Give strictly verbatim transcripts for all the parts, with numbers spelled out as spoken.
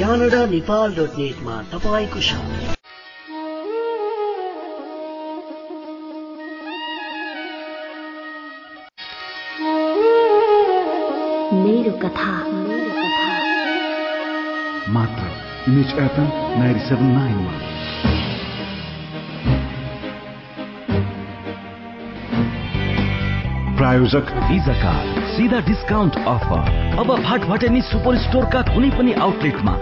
Canada Nepal dot नेटमा तपाईँको साथ। मेरो कथा मात्र image FM ninety seven nine मा। प्रायोजक भिजा कार्ड, सीधा डिस्काउन्ट अफर अब भटभटेनी सुपर स्टोरका कुनै पनि आउटलेटमा।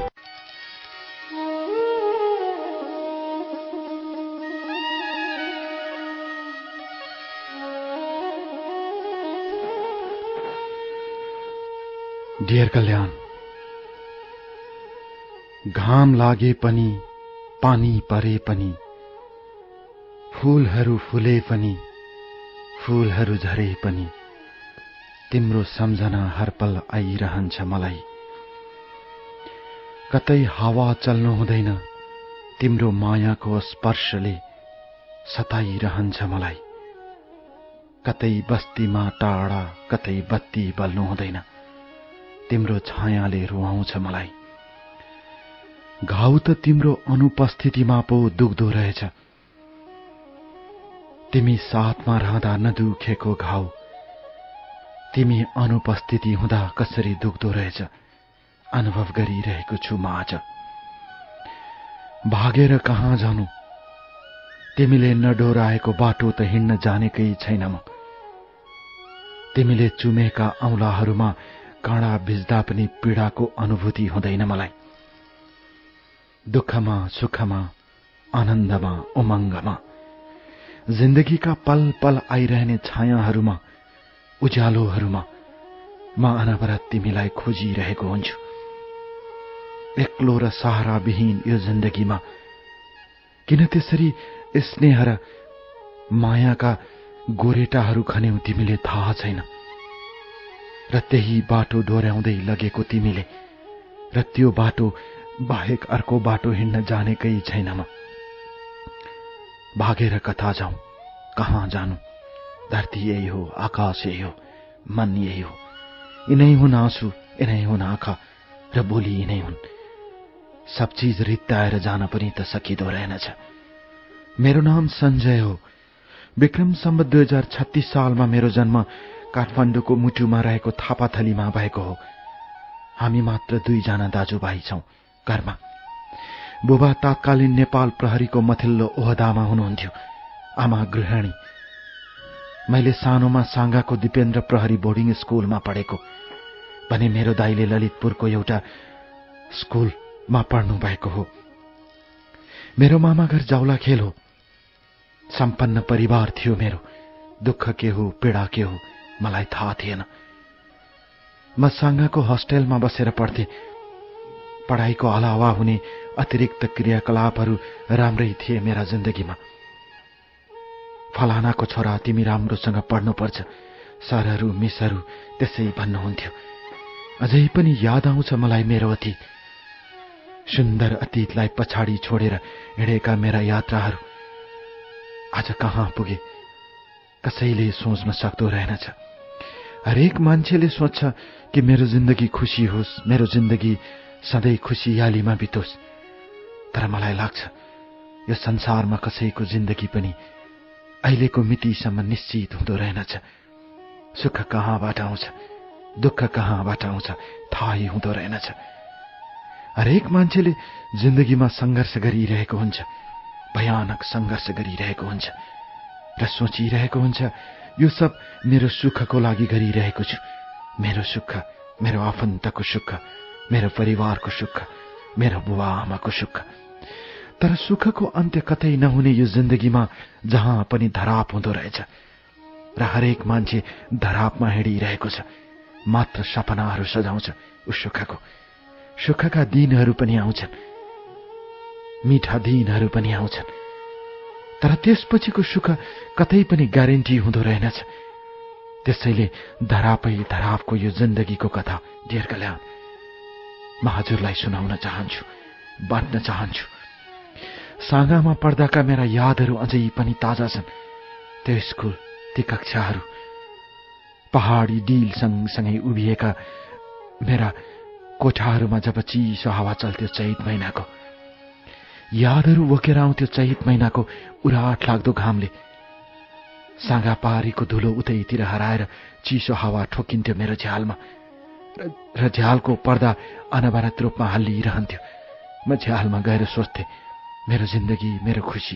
डियर कल्याण, घाम लागे पनि, पानी परे पनि, फूलहरू फुले पनि, फूलहरू झरे पनि, तिम्रो सम्झना हर पल आइरहन्छ मलाई। कतै हावा चल्नु हुँदैन, तिम्रो मायाको स्पर्शले सताइरहन्छ मलाई। कतै बस्तीमा टाढा, कतै बत्ती बल्नु हुँदैन, तिम्रो छायाले रुवाउँछ मलाई। घाउ त तिम्रो अनुपस्थितिमा पो दुख्दो रहेछ। तिमी साथमा रहँदा नदुखेको घाउ तिमी अनुपस्थिति हुँदा कसरी दुख्दो रहेछ, अनुभव गरिरहेको छु म आज। भागेर कहाँ जानु, तिमीले नडोराएको बाटो त हिँड्न जानेकै छैन म। तिमीले चुमेका औँलाहरूमा काँडा भिज्दा पनि पीडाको अनुभूति हुँदैन मलाई। दुःखमा, सुखमा, आनन्दमा, उमङ्गमा, जिन्दगीका पल पल आइरहने छायाहरूमा, उज्यालोहरूमा म अनवरत तिमीलाई खोजिरहेको हुन्छु। एक्लो र सहाराविहीन यो जिन्दगीमा किन त्यसरी स्नेह र मायाका गोरेटाहरू खन्यौ तिमीले थाहा छैन। र त्यही बाटो दोहोऱ्याउँदै लगेको तिमीले, र त्यो बाटो बाहेक अर्को बाटो हिँड्न जानेकै छैन म। भागेर कता जाउँ, कहाँ जानु, धरती यही हो, आकाश यही हो, मन यही हो। यिनै हुन् आँसु, यिनै हुन् आँखा, र बोली यिनै हुन्। सब चीज रित्ताएर जान पनि त सकिँदो रहेनछ। मेरो नाम सञ्जय हो। विक्रम सम्वत दुई हजार छत्तीस सालमा मेरो जन्म काठमाडौँको मुटुमा रहेको थापाथलीमा भएको हो। हामी मात्र दुईजना दाजुभाइ छौं घरमा। बुबा तात्कालीन नेपाल प्रहरीको मथिल्लो ओहदामा हुनुहुन्थ्यो, आमा गृहिणी। मैले सानोमा साङ्गाको दिपेन्द्र प्रहरी बोर्डिङ स्कुलमा पढेको भने मेरो दाइले ललितपुरको एउटा स्कुलमा पढ्नु भएको हो। मेरो मामा घर जाउलाखेल हो। सम्पन्न परिवार थियो मेरो। दुःख के हो, पीडा के हो, मलाई थाहा थिएन। म साङ्गाको होस्टेलमा बसेर पढ्थे। पढाइको अलावा हुने अतिरिक्त क्रियाकलापहरू राम्रै थिए मेरा जिन्दगीमा। फलानाको छोरा, तिमी राम्रोसँग पढ्नुपर्छ, सरहरू मिसहरू त्यसै भन्नुहुन्थ्यो। अझै पनि याद आउँछ मलाई मेरो अतीत। सुन्दर अतीतलाई पछाडि छोडेर हिँडेका मेरा यात्राहरू आज कहाँ पुगे कसैले सोच्न सक्दो रहेनछ। हरेक मान्छेले सोच्छ कि मेरो जिन्दगी खुशी होस्, मेरो जिन्दगी सधैँ खुसियालीमा बितोस्। तर मलाई लाग्छ यो संसारमा कसैको जिन्दगी पनि अहिलेको मितिसम्म निश्चित हुँदो रहेनछ। सुख कहाँबाट आउँछ, दुःख कहाँबाट आउँछ थाहै हुँदो रहेनछ। हरेक मान्छेले जिन्दगीमा सङ्घर्ष गरिरहेको हुन्छ, भयानक सङ्घर्ष गरिरहेको हुन्छ र सोचिरहेको हुन्छ यो सब मेरो सुखको लागि गरिरहेको छु। मेरो सुख, मेरो आफन्तको सुख, मेरो परिवारको सुख, मेरो बुबा आमाको सुख। तर सुखको अन्त्य कतै नहुने यो जिन्दगीमा जहाँ पनि धराप हुँदो रहेछ र हरेक मान्छे धरापमा हिँडिरहेको छ। मात्र सपनाहरू सजाउँछ उ सुखको। सुखका दिनहरू पनि आउँछन्, मिठा दिनहरू पनि आउँछन्, तर त्यसपछिको सुख कतै पनि ग्यारेन्टी हुँदो रहेनछ। त्यसैले धरापै धरापको यो जिन्दगीको कथा डियर कल्याण म हजुरलाई सुनाउन चाहन्छु, बाँड्न चाहन्छु। साँगामा पढ्दाका मेरा यादहरू अझै पनि ताजा छन्। त्यो स्कुल, ती कक्षाहरू, पहाडी डिल सँगसँगै उभिएका मेरा कोठाहरूमा जब चिसो हावा चल्थ्यो चैत महिनाको, यादहरू बोकेर आउँथ्यो चैत महिनाको उराट लाग्दो घामले। साँगा पारीको धुलो उतैतिर हराएर चिसो हावा ठोकिन्थ्यो मेरो झ्यालमा र झ्यालको पर्दा अनवरत रूपमा हल्लिरहन्थ्यो। म झ्यालमा गएर सोच्थेँ, मेरो जिन्दगी, मेरो खुसी,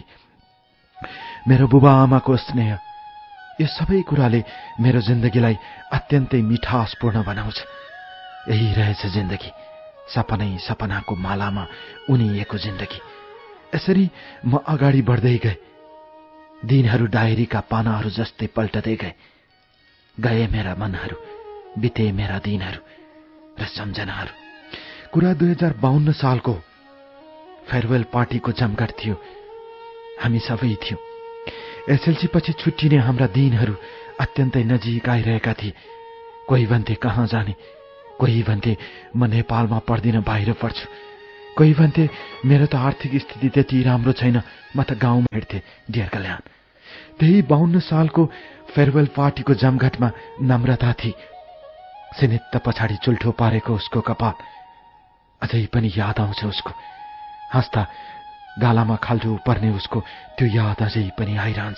मेरो बुबा आमाको स्नेह, यो सबै कुराले मेरो जिन्दगीलाई अत्यन्तै मिठासपूर्ण बनाउँछ। यही रहेछ जिन्दगी, सपनै सपनाको मालामा उनिएको जिन्दगी। यसरी म अगाडि बढ्दै गएँ। दिनहरू डायरीका पानाहरू जस्तै पल्टदै गए। गए मेरा मनहरू, बिते मेरा दिनहरू र सम्झनाहरू। कुरा दुई हजार बाहन्न सालको फेयरवेल पार्टीको जमघट थियो। हामी सबै थियौं। एसएलसी पछि छुट्टिने हाम्रा दिनहरू अत्यन्तै नजिक आइरहेका थिए। कोही भन्थे कहाँ जाने, कोही भन्थे म नेपालमा पढ्दिन बाहिर पढ्छु, कोही भन्थे मेरो त आर्थिक स्थिति त्यति राम्रो छैन, म त गाउँमा हिँड्थे डियर कल्याण। त्यही बाहन्न सालको फेयरवेल पार्टीको जमघटमा नम्रता थिए। सिनित्त पछाडि चुल्ठो पारेको उसको कपाल अझै पनि याद आउँछ। उसको हाँस्दा गालामा खाल्डो पर्ने उसको त्यो याद अझै पनि आइरहन्छ।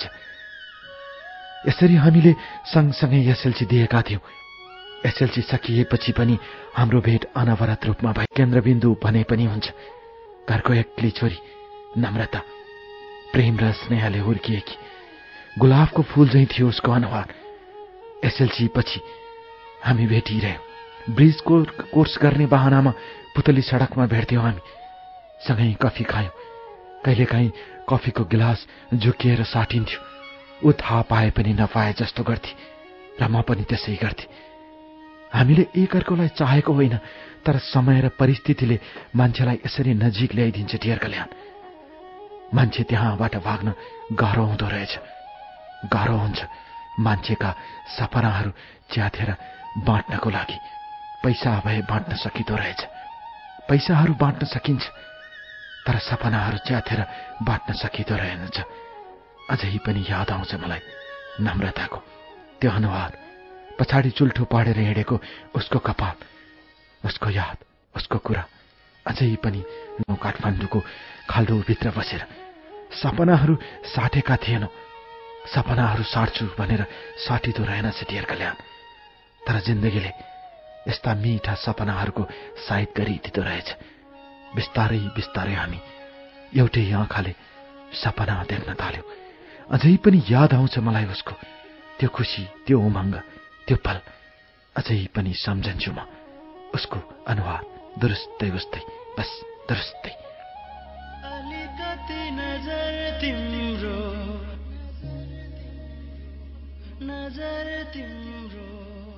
यसरी हामीले सँगसँगै एसएलसी दिएका थियौं। एसएलसी सकिएपछि पनि हाम्रो भेट अनवरत रूपमा भए। केन्द्रबिन्दु भने पनि हुन्छ। घरको एक्लै छोरी नम्रता प्रेम र स्नेहले हुर्किएकी। गुलाबको फूल झैं थियो उसको अनुहार। एसएलसी पछि हामी भेटिरह्यौं। ब्रिजको कोर्स गर्ने बहानामा पुतली सडकमा भेट्थ्यौं। हामी सँगै कफी खायौं। कहिलेकाहीँ कफीको गिलास झुकिएर साटिन्थ्यो। ऊ थाहा पाए पनि नपाए जस्तो गर्थे र म पनि त्यसै गर्थे। हामीले एकअर्कोलाई चाहेको होइन, तर समय र परिस्थितिले मान्छेलाई यसरी नजिक ल्याइदिन्छ डियर कल्याण। मान्छे त्यहाँबाट भाग्न गाह्रो हुँदो रहेछ। गाह्रो हुन्छ मान्छेका सपनाहरू च्यातेर बाँड्नको लागि। पैसा भए बाँड्न सकिँदो रहेछ। पैसाहरू बाँड्न सकिन्छ, तर सपनाहरू च्यातेर बाँड्न सकिँदो रहेनछ। अझै पनि याद आउँछ मलाई नम्रताको त्यो अनुहार, पछाडि चुल्ठो पाडेर हिँडेको उसको कपाल, उसको याद, उसको कुरा अझै पनि काठमाडौँको खाल्डोभित्र बसेर। सपनाहरू साटेका थिएनौं। सपनाहरू साट्छु भनेर साटिँदो रहेनछ डियर कल्याण। तर जिन्दगीले यस्ता मिठा सपनाहरूको साइत गरिदिँदो रहेछ। बिस्तारै बिस्तारै हामी एउटै आँखाले सपना देख्न थाल्यौं। अझै पनि याद आउँछ मलाई उसको त्यो खुसी, त्यो उमङ्ग, त्यो पल अझै पनि सम्झन्छु म। उसको अनुहार दुरुस्तै उस्तै, बस दुरुस्तै। अलिकति नजर तिम्रो, नजर तिम्रो,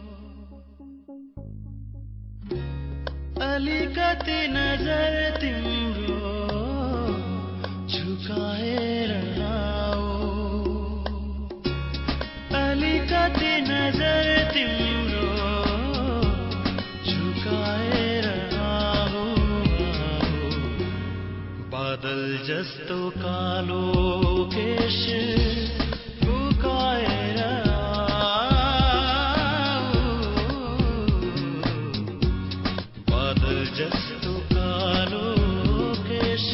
अलिकति नजर तिम्रो झुकाएर आओ, अलिकति नजर तिम्रो झुकाएर आओ, बादल जस्तो कालो केश फुकाएर आओ, बादल जस्तो कालो केश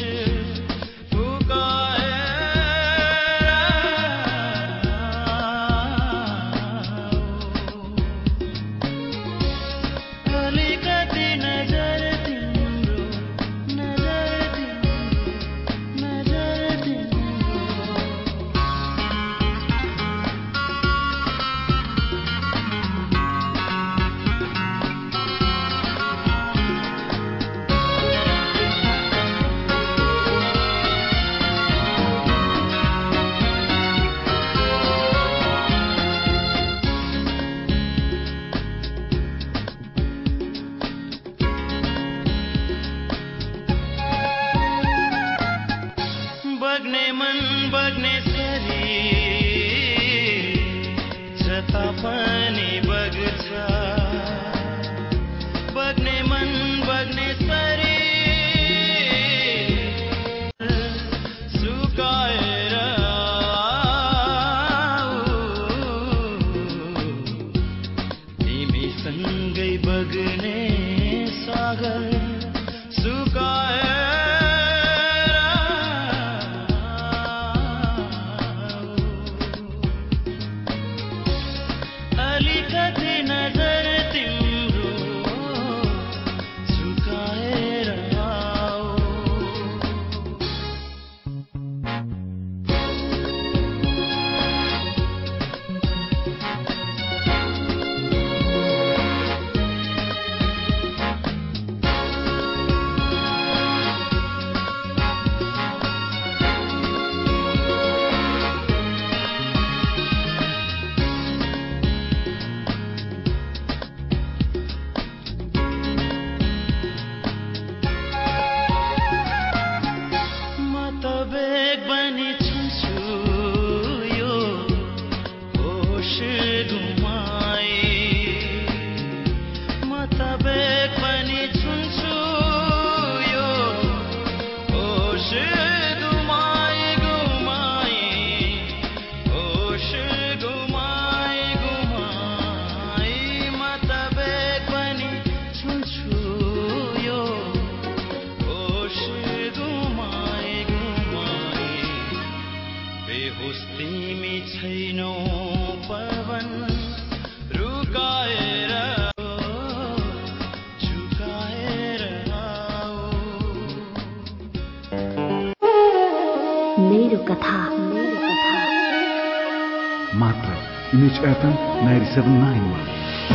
कथा मेरो कथा मात्र image FM ninety seven nine one.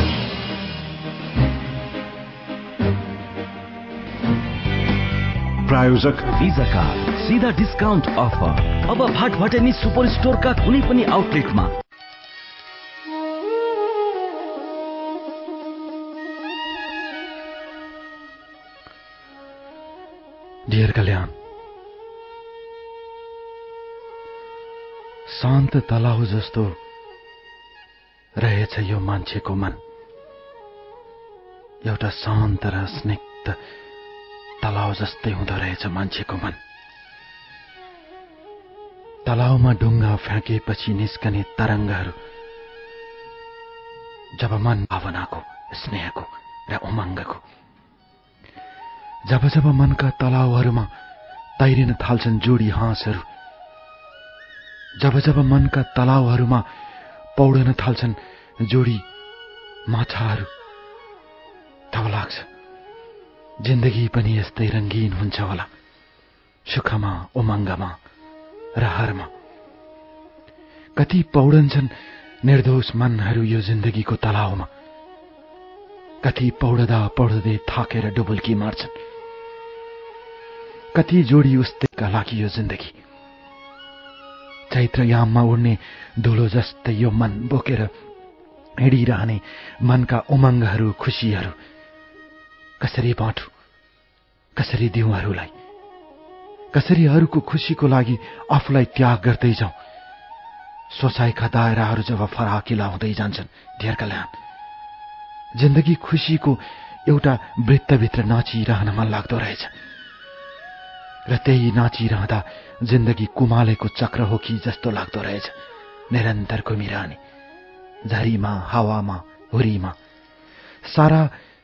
प्रायोजक भिजा कार्ड सीधा डिस्काउन्ट अफर अब भाटभटेनी सुपर स्टोरका कुनै पनि आउटलेटमा। डियर कल्याण, शान्त तलाउ जस्तो रहेछ यो मान्छेको मन। एउटा शान्त र स्निग्ध तलाउ जस्तै हुँदो रहेछ मान्छेको मन। तलाउमा ढुङ्गा फ्याँकेपछि निस्कने तरङ्गहरू जब मन भावनाको, स्नेहको र उमङ्गको, जब जब मनका तलाउहरूमा तैरिन थाल्छन् जोडी हाँसहरू, जब जब मनका तलाउहरूमा पौडन थाल्छन् जोडी माछाहरू, तब लाग्छ जिन्दगी पनि यस्तै रंगीन हुन्छ होला, सुखमा, उमङ्गमा र हारमा। कति पौडन्छन् निर्दोष मनहरू यो जिन्दगीको तलाउमा, कति पौडदा पौडदै थाकेर डुबुल्की मार्छन्। कति जोडी उस्तैका लागि यो जिन्दगी चैत्र याममा उड्ने धुलो जस्तै यो मन बोकेर हिँडिरहने मनका उमङ्गहरू, खुशीहरू कसरी बाँडु, कसरी दिउँ अरूलाई, कसरी अरूको खुशीको लागि आफूलाई त्याग गर्दै जाउँ। सोचाइका दायराहरू जब फराकिला हुँदै जान्छन् डियर कल्याण, जिन्दगी खुशीको एउटा वृत्तभित्र नाचिरहन मन लाग्दो रहेछ र त्यही नाचिरहँदा जिन्दगी कुमालेको चक्र हो कि जस्तो लाग्दो रहेछ। निरन्तर घुमिरहने झरीमा, हावामा, हुरीमा, सारा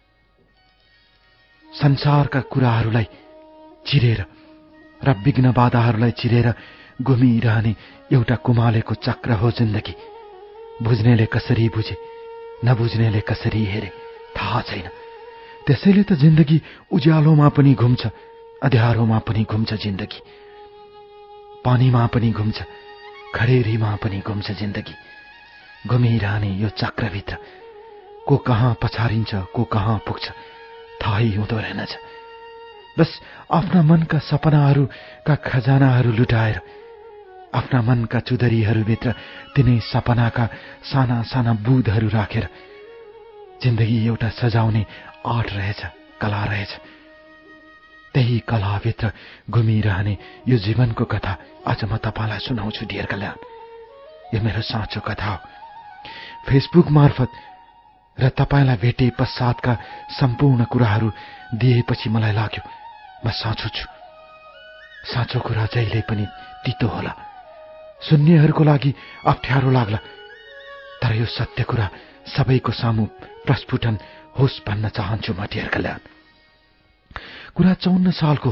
संसारका कुराहरूलाई चिरेर र विघ्न बाधाहरूलाई चिरेर घुमिरहने एउटा कुमालेको चक्र हो जिन्दगी। बुझ्नेले कसरी बुझे, नबुझ्नेले कसरी हेरे थाहा छैन। त्यसैले त जिन्दगी उज्यालोमा पनि घुम्छ, अँध्यारोमा पनि घुम्छ जिन्दगी, पानीमा पनि घुम्छ, खडेरीमा पनि घुम्छ जिन्दगी। घुमिरहने यो चक्रभित्र को कहाँ पछारिन्छ, को कहाँ पुग्छ थाहै हुँदो रहेनछ। बस आफ्ना मनका सपनाहरूका खजानाहरू लुटाएर, आफ्ना मनका चुदरीहरूभित्र तिनै सपनाका साना साना बुँदहरू राखेर जिन्दगी एउटा सजाउने आर्ट रहेछ, कला रहेछ। त्यही कलाभित्र घुमिरहने यो जीवनको कथा आज म तपाईलाई सुनाउँछु डियर कल्याण। यो मेरो साँचो कथा हो। फेसबुक मार्फत र तपाईलाई भेटे पश्चातका सम्पूर्ण कुराहरू दिएपछि मलाई लाग्यो म साँचो छु। साँचो कुरा जहिले पनि तितो होला, सुन्नेहरूको लागि अप्ठ्यारो लाग्ला, तर यो सत्य कुरा सबैको सामु प्रस्फुटन होस् भन्न चाहन्छु म डियर कल्याण। कुरा चौन्न सालको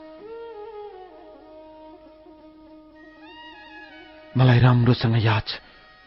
मलाई राम्रोसँग याद छ।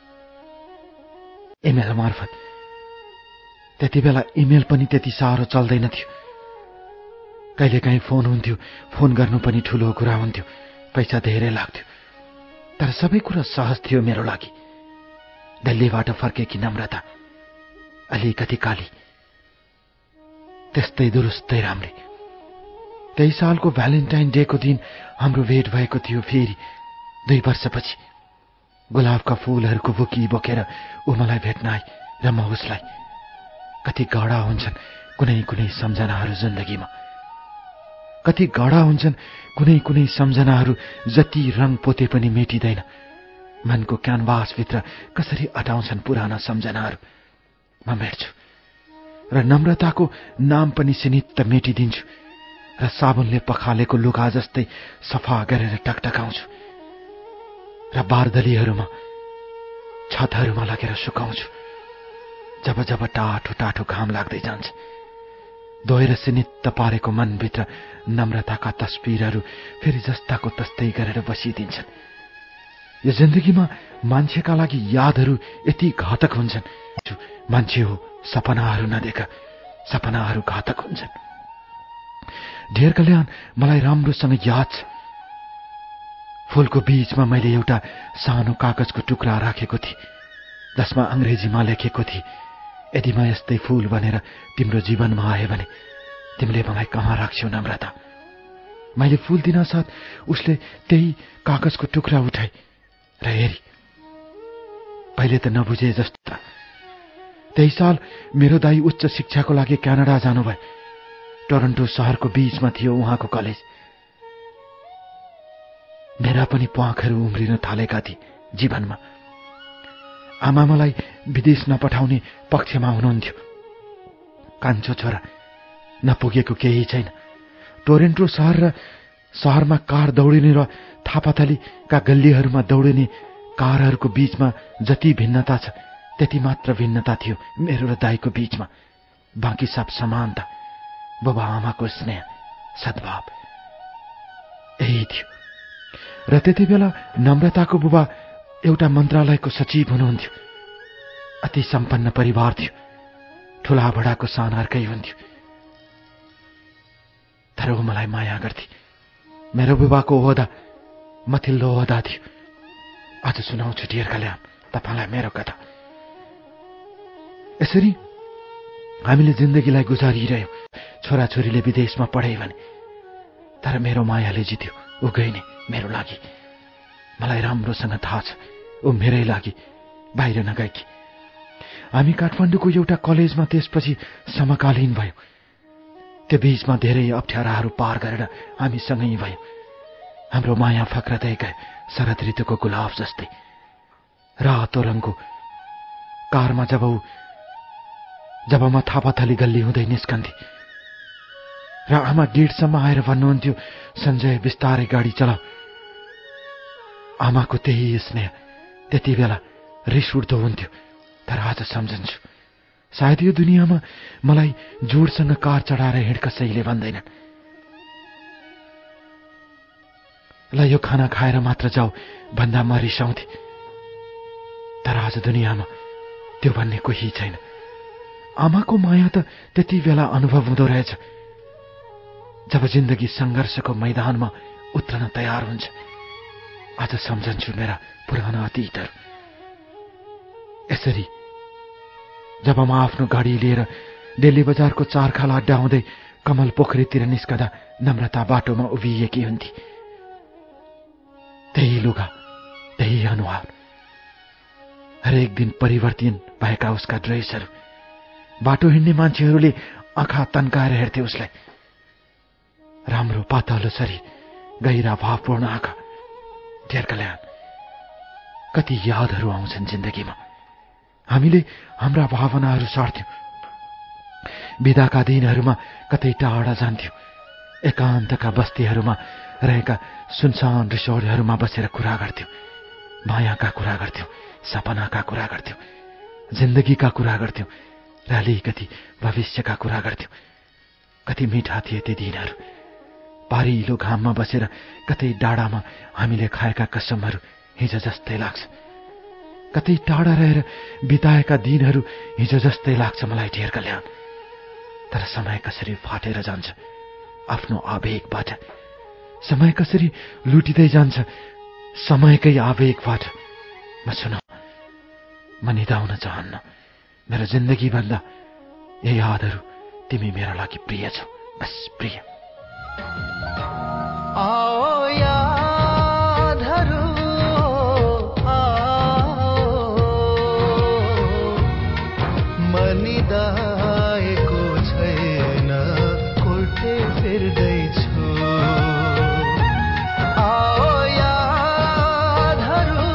इमेल मार्फत, त्यति बेला इमेल पनि त्यति साह्रो चल्दैन थियो। कहिलेकाहीँ फोन हुन्थ्यो, फोन गर्नु पनि ठूलो कुरा हुन्थ्यो, पैसा धेरै लाग्थ्यो, तर सबै कुरा सहज थियो मेरो लागि। दिल्लीबाट फर्केकी नम्रता, अलिकति काली, त्यस्तै दुरुस्तै राम्री। त्यही सालको भ्यालेन्टाइन डेको दिन हाम्रो भेट भएको थियो। फेरि दुई वर्षपछि गुलाबका फूलहरूको बुकी बोकेर ऊ मलाई भेट्न आई र म उसलाई। कति गाढा हुन्छन् कुनै कुनै सम्झनाहरू जिन्दगीमा, कति गाढा हुन्छन् कुनै कुनै सम्झनाहरू, जति रङ पोते पनि मेटिँदैन। मनको क्यानभासभित्र कसरी अटाउँछन् पुराना सम्झनाहरू। म मेट्छु र नम्रताको नाम पनि सिनित्त मेटिदिन्छु र साबुनले पखालेको लुगा जस्तै सफा गरेर टकटकाउँछु र बारदलीहरूमा, छतहरूमा लगेर सुकाउँछु। जब जब टाठो टाठो घाम लाग्दै जान्छ, धोएर सिनित्त पारेको मनभित्र नम्रताका तस्बिरहरू फेरि जस्ताको तस्तै गरेर बसिदिन्छन्। यो जिन्दगीमा मान्छेका लागि यादहरू यति घातक हुन्छन्। मान्छे हो, सपनाहरू नदेख, सपनाहरू घातक हुन्छन्। ढेर कल्याण मलाई राम्रोसँग याद छ। फूलको बीचमा मैले एउटा सानो कागजको टुक्रा राखेको थिएँ जसमा अंग्रेजीमा लेखेको थिए, यदि म यस्तै फूल बनेर तिम्रो जीवनमा आए भने तिमीले मलाई कहाँ राख्छौ नम्रता। मैले फूल दिन साथ उसले त्यही कागजको टुक्रा उठाई र हेरी। पहिले त नबुझे जस्तो। त्यही साल मेरो दाई उच्च शिक्षाको लागि क्यानाडा जानुभयो। टोरन्टो शहरको बीचमा थियो उहाँको कलेज। मेरा पनि प्वाखहरू उम्रिन थालेका थिए जीवनमा। आमा मलाई विदेश नपठाउने पक्षमा हुनुहुन्थ्यो। कान्छो छोरा, नपुगेको केही छैन। टोरन्टो शहर र शहरमा कार दौडिने र थापाथलीका गल्लीहरूमा दौडिने कारहरूको बीचमा जति भिन्नता छ त्यति मात्र भिन्नता थियो मेरो र दाईको बीचमा। बाँकी सब समानता, बुबा आमाको स्नेह, सद्भाव यही थियो। र त्यति बेला नम्रताको बुबा एउटा मन्त्रालयको सचिव हुनुहुन्थ्यो। अति सम्पन्न परिवार थियो। ठूला बडाको सान अर्कै हुन्थ्यो। तर ऊ मलाई माया गर्थे। मेरो बुबाको ओहदा मथिल्लो ओहदा थियो। आज सुनाउँछु डियर कल्याण तपाईलाई मेरो कथा। यसरी हामीले जिन्दगीलाई गुजारिरह्यौं। छोराछोरीले विदेशमा पढे भने, तर मेरो मायाले जित्यो। ऊ गई नै मेरो लागि। मलाई राम्रोसँग थाहा छ ऊ मेरै लागि बाहिर नगएकी। हामी काठमाडौँको एउटा कलेजमा त्यसपछि समकालीन भयौं। त्यो बीचमा धेरै अप्ठ्याराहरू पार गरेर हामी सँगै भयौं। हाम्रो माया फक्रदै गयो शरद ऋतुको गुलाब जस्तै। रातो रङको कारमा जब ऊ जब म थापाथली गल्ली हुँदै निस्कन्थे र आमा डेढसम्म आएर भन्नुहुन्थ्यो, सञ्जय बिस्तारै गाडी चला। आमाको त्यही स्नेह त्यति बेला रिस उठ्दो हुन्थ्यो। तर आज सम्झन्छु, सायद यो दुनियाँमा मलाई जोडसँग कार चढाएर हिँड कसैले भन्दैनन्। ल यो खाना खाएर मात्र जाऊ भन्दा म रिसाउँथे। तर आज दुनियाँमा त्यो भन्ने कोही छैन। आमाको माया त त्यति बेला अनुभव हुँदो रहेछ जब जिन्दगी संघर्षको मैदानमा उत्रन तयार हुन्छ। आज सम्झन्छु मेरा पुराना अतीतहरू। यसरी जब म आफ्नो गाडी लिएर दिल्ली बजारको चारखाल अड्डा हुँदै कमल पोखरीतिर निस्कदा नम्रता बाटोमा उभिएकी हुन्थे। त्यही लुगा, त्यही अनुहार, हरेक दिन परिवर्तन भएका उसका ड्रेसहरू। बाटो हिँड्ने मान्छेहरूले आँखा तन्काएर हेर्थे उसलाई। राम्रो पातलो शरीर, गहिरा भावपूर्ण आँखा। डियर कल्याण, कति यादहरू आउँछन् जिन्दगीमा। हामीले हाम्रा भावनाहरू सार्थ्यौं। बिदाका दिनहरूमा कतै टाढा जान्थ्यौं। एकान्तका बस्तीहरूमा रहेका सुनसान रिसोर्टहरूमा बसेर कुरा गर्थ्यौं। मायाका कुरा गर्थ्यौं, सपनाका कुरा गर्थ्यौं, जिन्दगीका कुरा गर्थ्यौं र अलिकति भविष्यका कुरा गर्थ्यौं। कति मिठा थिए ती दिनहरू। पारिलो घाममा बसेर कतै डाँडामा हामीले खाएका कसमहरू हिजो जस्तै लाग्छ। कतै टाढा रहेर बिताएका दिनहरू हिजो जस्तै लाग्छ मलाई डियर कल्याण। तर समय कसरी फाटेर जान्छ आफ्नो आवेगबाट। समय कसरी लुटिँदै जान्छ समयकै आवेगबाट। म सुन, म निदाउन चाहन्न। मेरो जिन्दगी भन्दा यी यादहरू तिमी मेरो लागि प्रिय छौ, बस प्रिय। आओ यादहरू मनिदाएको छैन, कोर्टे फिर्दैछु। आओ यादहरू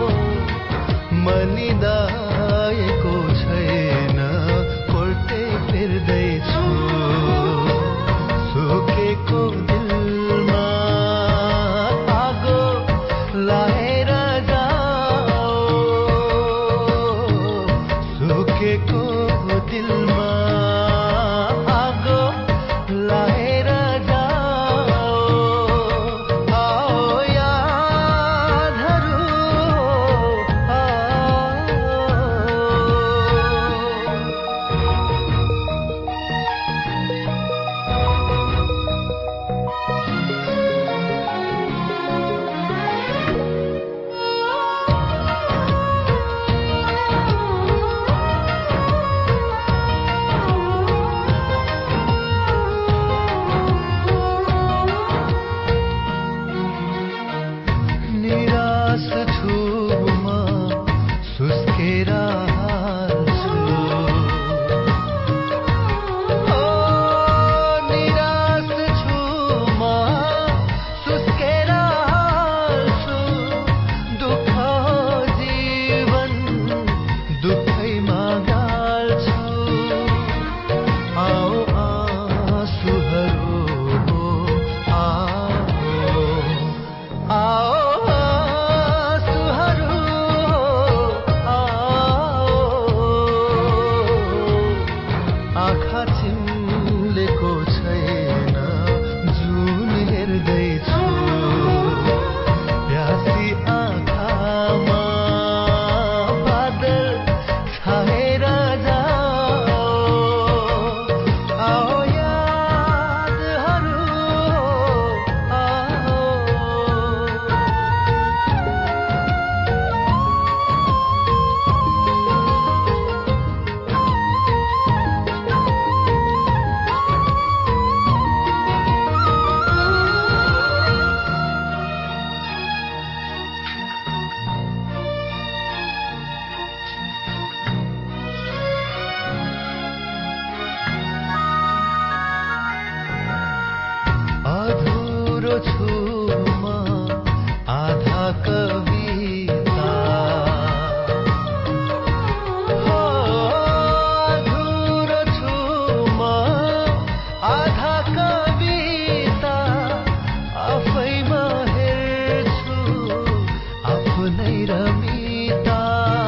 मनिदाएको छैन, कोर्टे चिम्लेको छैन जुन हेर्दैछु प्यासी आँखामा बादल छाएर जाओ आओ यादहरू आओ अधुरो छु म आधा कविता हो अधुरो छु म आधा कविता आफैमा हेर्छु आफ्नै रमिता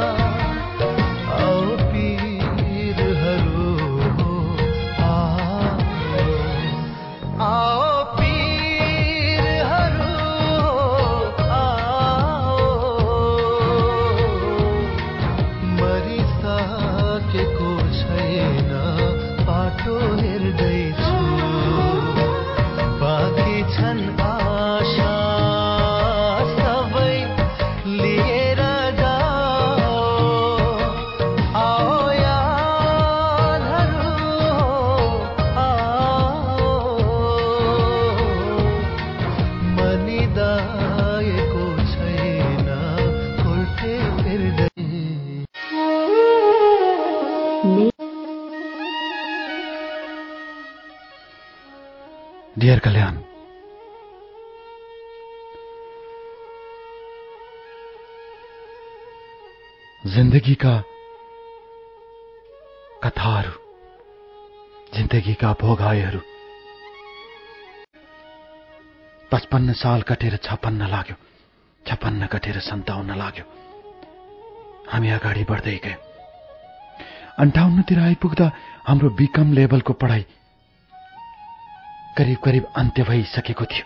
औ पीरहरू आओ आओ पीरहरू आओ मरिसकेको छैन बाटो हेर्दैछु बाँकी छन् आशा सबै लिएर जाओ आओ यादहरू आओ मनिदाएको छैन कोर्टे फेर्दै डियर कल्याण, जिन्दगीका कथाहरू, जिन्दगीका भोगाईहरू पचपन्न साल कटेर छप्पन्न लाग्यो, छप्पन्न कटेर सन्ताउन्न लाग्यो। हामी अगाडि बढ्दै गयौं। अन्ठाउन्नतिर आइपुग्दा हाम्रो बीकम लेभलको पढाइ करिब करिब अन्त्य भइसकेको थियो।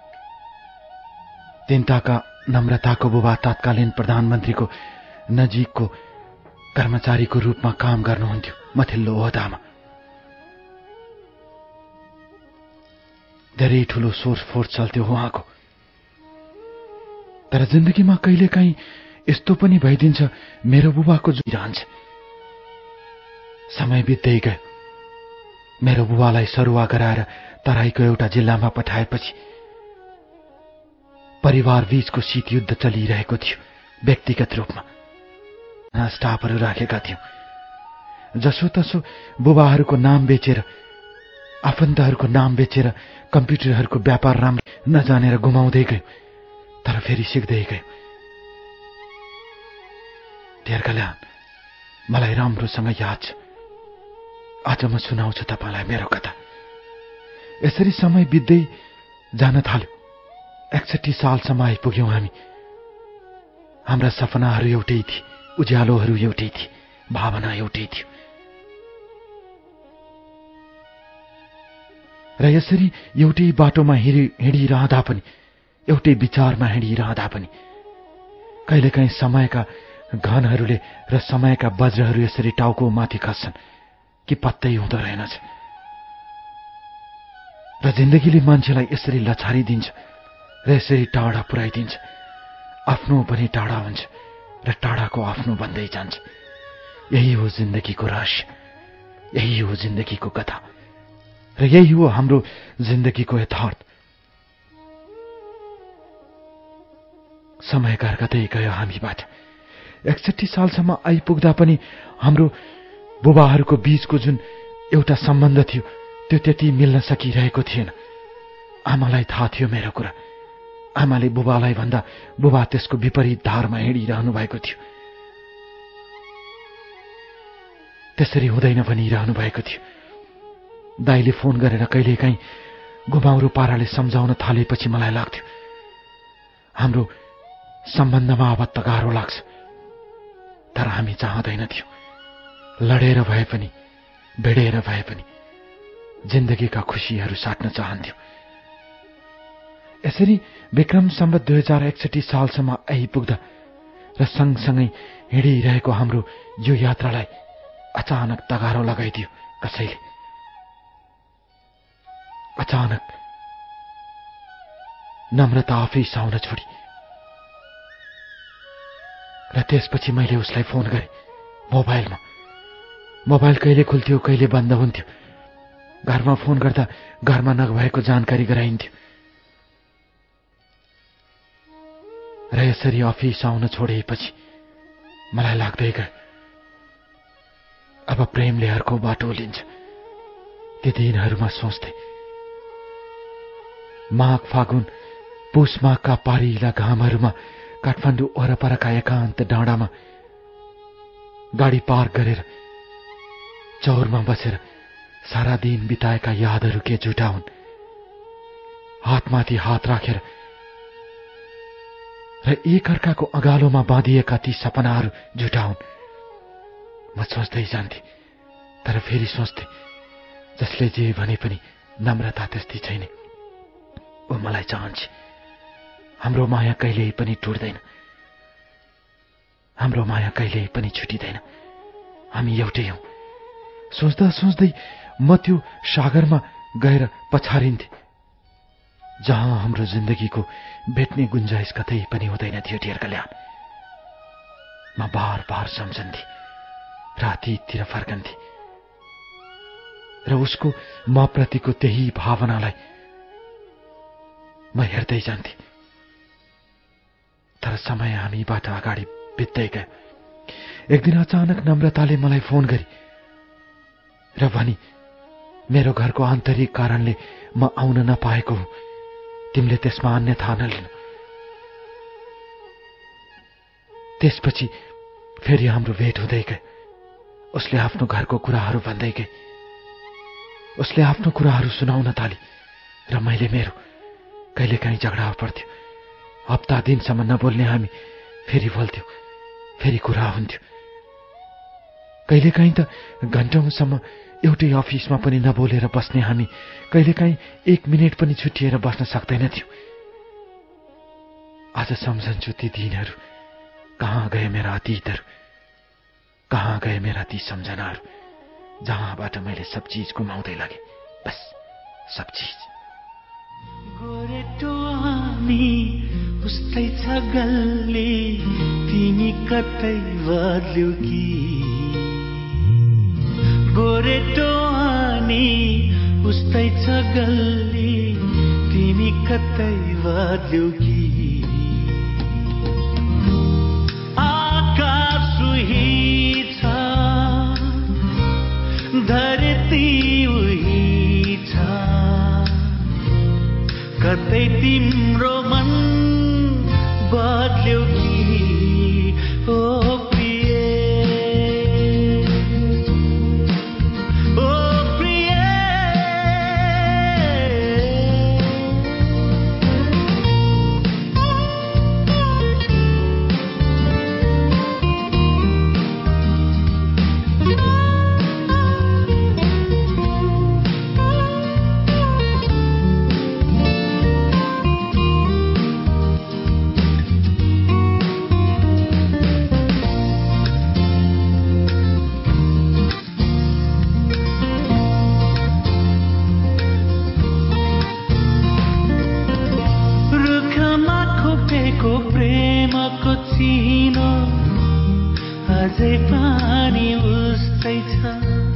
तिनताका नम्रताको बुबा तत्कालीन प्रधानमन्त्रीको नजिकको कर्मचारीको रूपमा काम गर्नुहुन्थ्यो, मथिल्लो ओहदामा। धेरै ठूलो सोचफोट चल्थ्यो उहाँको। तर जिन्दगीमा कहिलेकाहीँ यस्तो पनि भइदिन्छ, मेरो बुबाको रहन्छ। समय बित्दै गयो। मेरो बुबालाई सरुवा गराएर तराईको एउटा जिल्लामा पठाएपछि परिवार बीचको शीतयुद्ध चलिरहेको थियो। व्यक्तिगत रूपमा स्टाफहरू राखेका थियौं। जसोतसो बुबाहरूको नाम बेचेर, आफन्तहरूको नाम बेचेर कम्प्युटरहरूको व्यापार राम्रो नजानेर गुमाउँदै गयो। तर फेरि सिक्दै गयो। डियर कल्याण, मलाई राम्रोसँग याद छ। आज म सुनाउँछु तपाईलाई मेरो कथा। यसरी समय बित्दै जान थाल्यो। एकसठी सालसम्म आइपुग्यौं हामी। हाम्रा सपनाहरू एउटै थिए, उज्यालोहरू एउटै थिए, भावना एउटै थियो। र यसरी एउटै बाटोमा हिँडिरहँदा पनि, एउटै विचारमा हिँडिरहँदा पनि कहिलेकाहीँ समयका घनहरूले र समयका वज्रहरू यसरी टाउको माथि खस्छन् कि पत्तै हुँदो रहेनछ। र जिन्दगीले मान्छेलाई यसरी लछारिदिन्छ र यसरी टाढा पुर्याइदिन्छ। आफ्नो पनि टाढा हुन्छ र टाढाको आफ्नो बन्दै जान्छ। यही हो जिन्दगीको रहस्य, यही हो जिन्दगीको कथा, र यही हो हाम्रो जिन्दगीको यथार्थ। समय घर्कदै गयो हामीबाट। एकसठी सालसम्म आइपुग्दा पनि हाम्रो बुबाहरूको बीचको जुन एउटा सम्बन्ध थियो त्यो त्यति मिल्न सकिरहेको थिएन। आमालाई थाहा थियो मेरो कुरा। आमाले बुबालाई भन्दा बुबा त्यसको विपरीत धारमा हिँडिरहनु भएको थियो। त्यसरी हुँदैन भनिरहनु भएको थियो। दाइले फोन गरेर कहिलेकाहीँ गुमाउरो पाराले सम्झाउन थालेपछि मलाई लाग्थ्यो हाम्रो सम्बन्धमा अब त गाह्रो लाग्छ। तर हामी चाहँदैनथ्यौं। लडेर भए पनि भेडेर भए पनि जिन्दगीका खुसीहरू साट्न चाहन्थ्यो। यसरी विक्रम सम्वत दुई हजार एकसठी सालसम्म आइपुग्दा र सँगसँगै हिँडिरहेको हाम्रो यो यात्रालाई अचानक तगारो लगाइदियो कसैले। अचानक नम्रता अफिस आउन छोडी र त्यसपछि मैले उसलाई फोन गरेँ मोबाइलमा। मोबाइल कहिले खुल्थ्यो कहिले बन्द हुन्थ्यो। घरमा फोन गर्दा घरमा नभएको जानकारी गराइन्थ्यो। र यसरी अफिस आउन छोडेपछि मलाई लाग्दै गयो अब प्रेमले अर्को बाटो लिन्छ। ती दिनहरूमा सोच्थे माघ फागुन पुष माघका पारिला घामहरूमा काठमाडौँ वरपरका एकान्त डाँडामा गाडी पार्क गरेर चौरमा बसेर सारा दिन बिताएका यादहरू के झुटा हुन्। हातमाथि हात राखेर र एक अर्काको अगालोमा बाँधिएका ती सपनाहरू झुटा हुन्। म सोच्दै जान्थे तर फेरि सोच्थे जसले जे भने पनि नम्रता त्यस्तै छैन। ऊ मलाई चाहन्छ। हाम्रो माया कहिल्यै पनि टुट्दैन। हाम्रो माया कहिल्यै पनि छुटिँदैन। हामी एउटै हौं। सोच्दा सोच्दै म त्यो सागरमा गएर पछारिन्थे जहाँ हाम्रो जिन्दगीको भेट्ने गुन्जाइस कतै पनि हुँदैन थियो। ढेर कल्याण म बार बार सम्झन्थे र अतीततिर फर्कन्थे र उसको म प्रतिको त्यही भावनालाई म हेर्दै जान्थे। तर समय हामीबाट अगाडि बित्दै गयो। एक दिन अचानक नम्रताले मलाई फोन गरी र भनी मेरो घरको आन्तरिक कारणले म आउन नपाएको हुँ। तिमीले त्यसमा अन्यथा नलिनु। त्यसपछि फेरि हाम्रो भेट हुँदै गयो। उसले आफ्नो घरको कुराहरू भन्दै गए। उसले आफ्नो कुराहरू सुनाउन थाली र मैले मेरो। कहिलेकाहीँ झगडा पर्थ्यो। हप्ता दिनसम्म नबोल्ने हामी फेरि बोल्थ्यौं। फेरि कुरा हुन्थ्यो। कहिलेकाहीँ त घण्टौंसम्म एउटै अफिसमा पनि नबोलेर बस्ने हामी कहिलेकाहीँ एक मिनट पनि छुट्टिएर बस्न सक्दैनथ्यौं। आज सम्झन्छु ती दिनहरू। कहाँ गए मेरा अतीतहरू? कहाँ गए मेरा ती सम्झनाहरू जहाँबाट मैले सब चीज गुमाउँदै लगे। बस सब चीज। गोरेटो आनी उस्तै छ गल्ली तिमी कतै बद्ल्यौ कि? गोरेटो आनी उस्तै छ गल्ली तिमी कतै बद्ल्यौ कि? आकाश उही छ धरती उही छ कतै तिम्रो मन बद्ल्यौ कि? ओ प्रिय ओ प्रिय अझै पानी उस्तै छ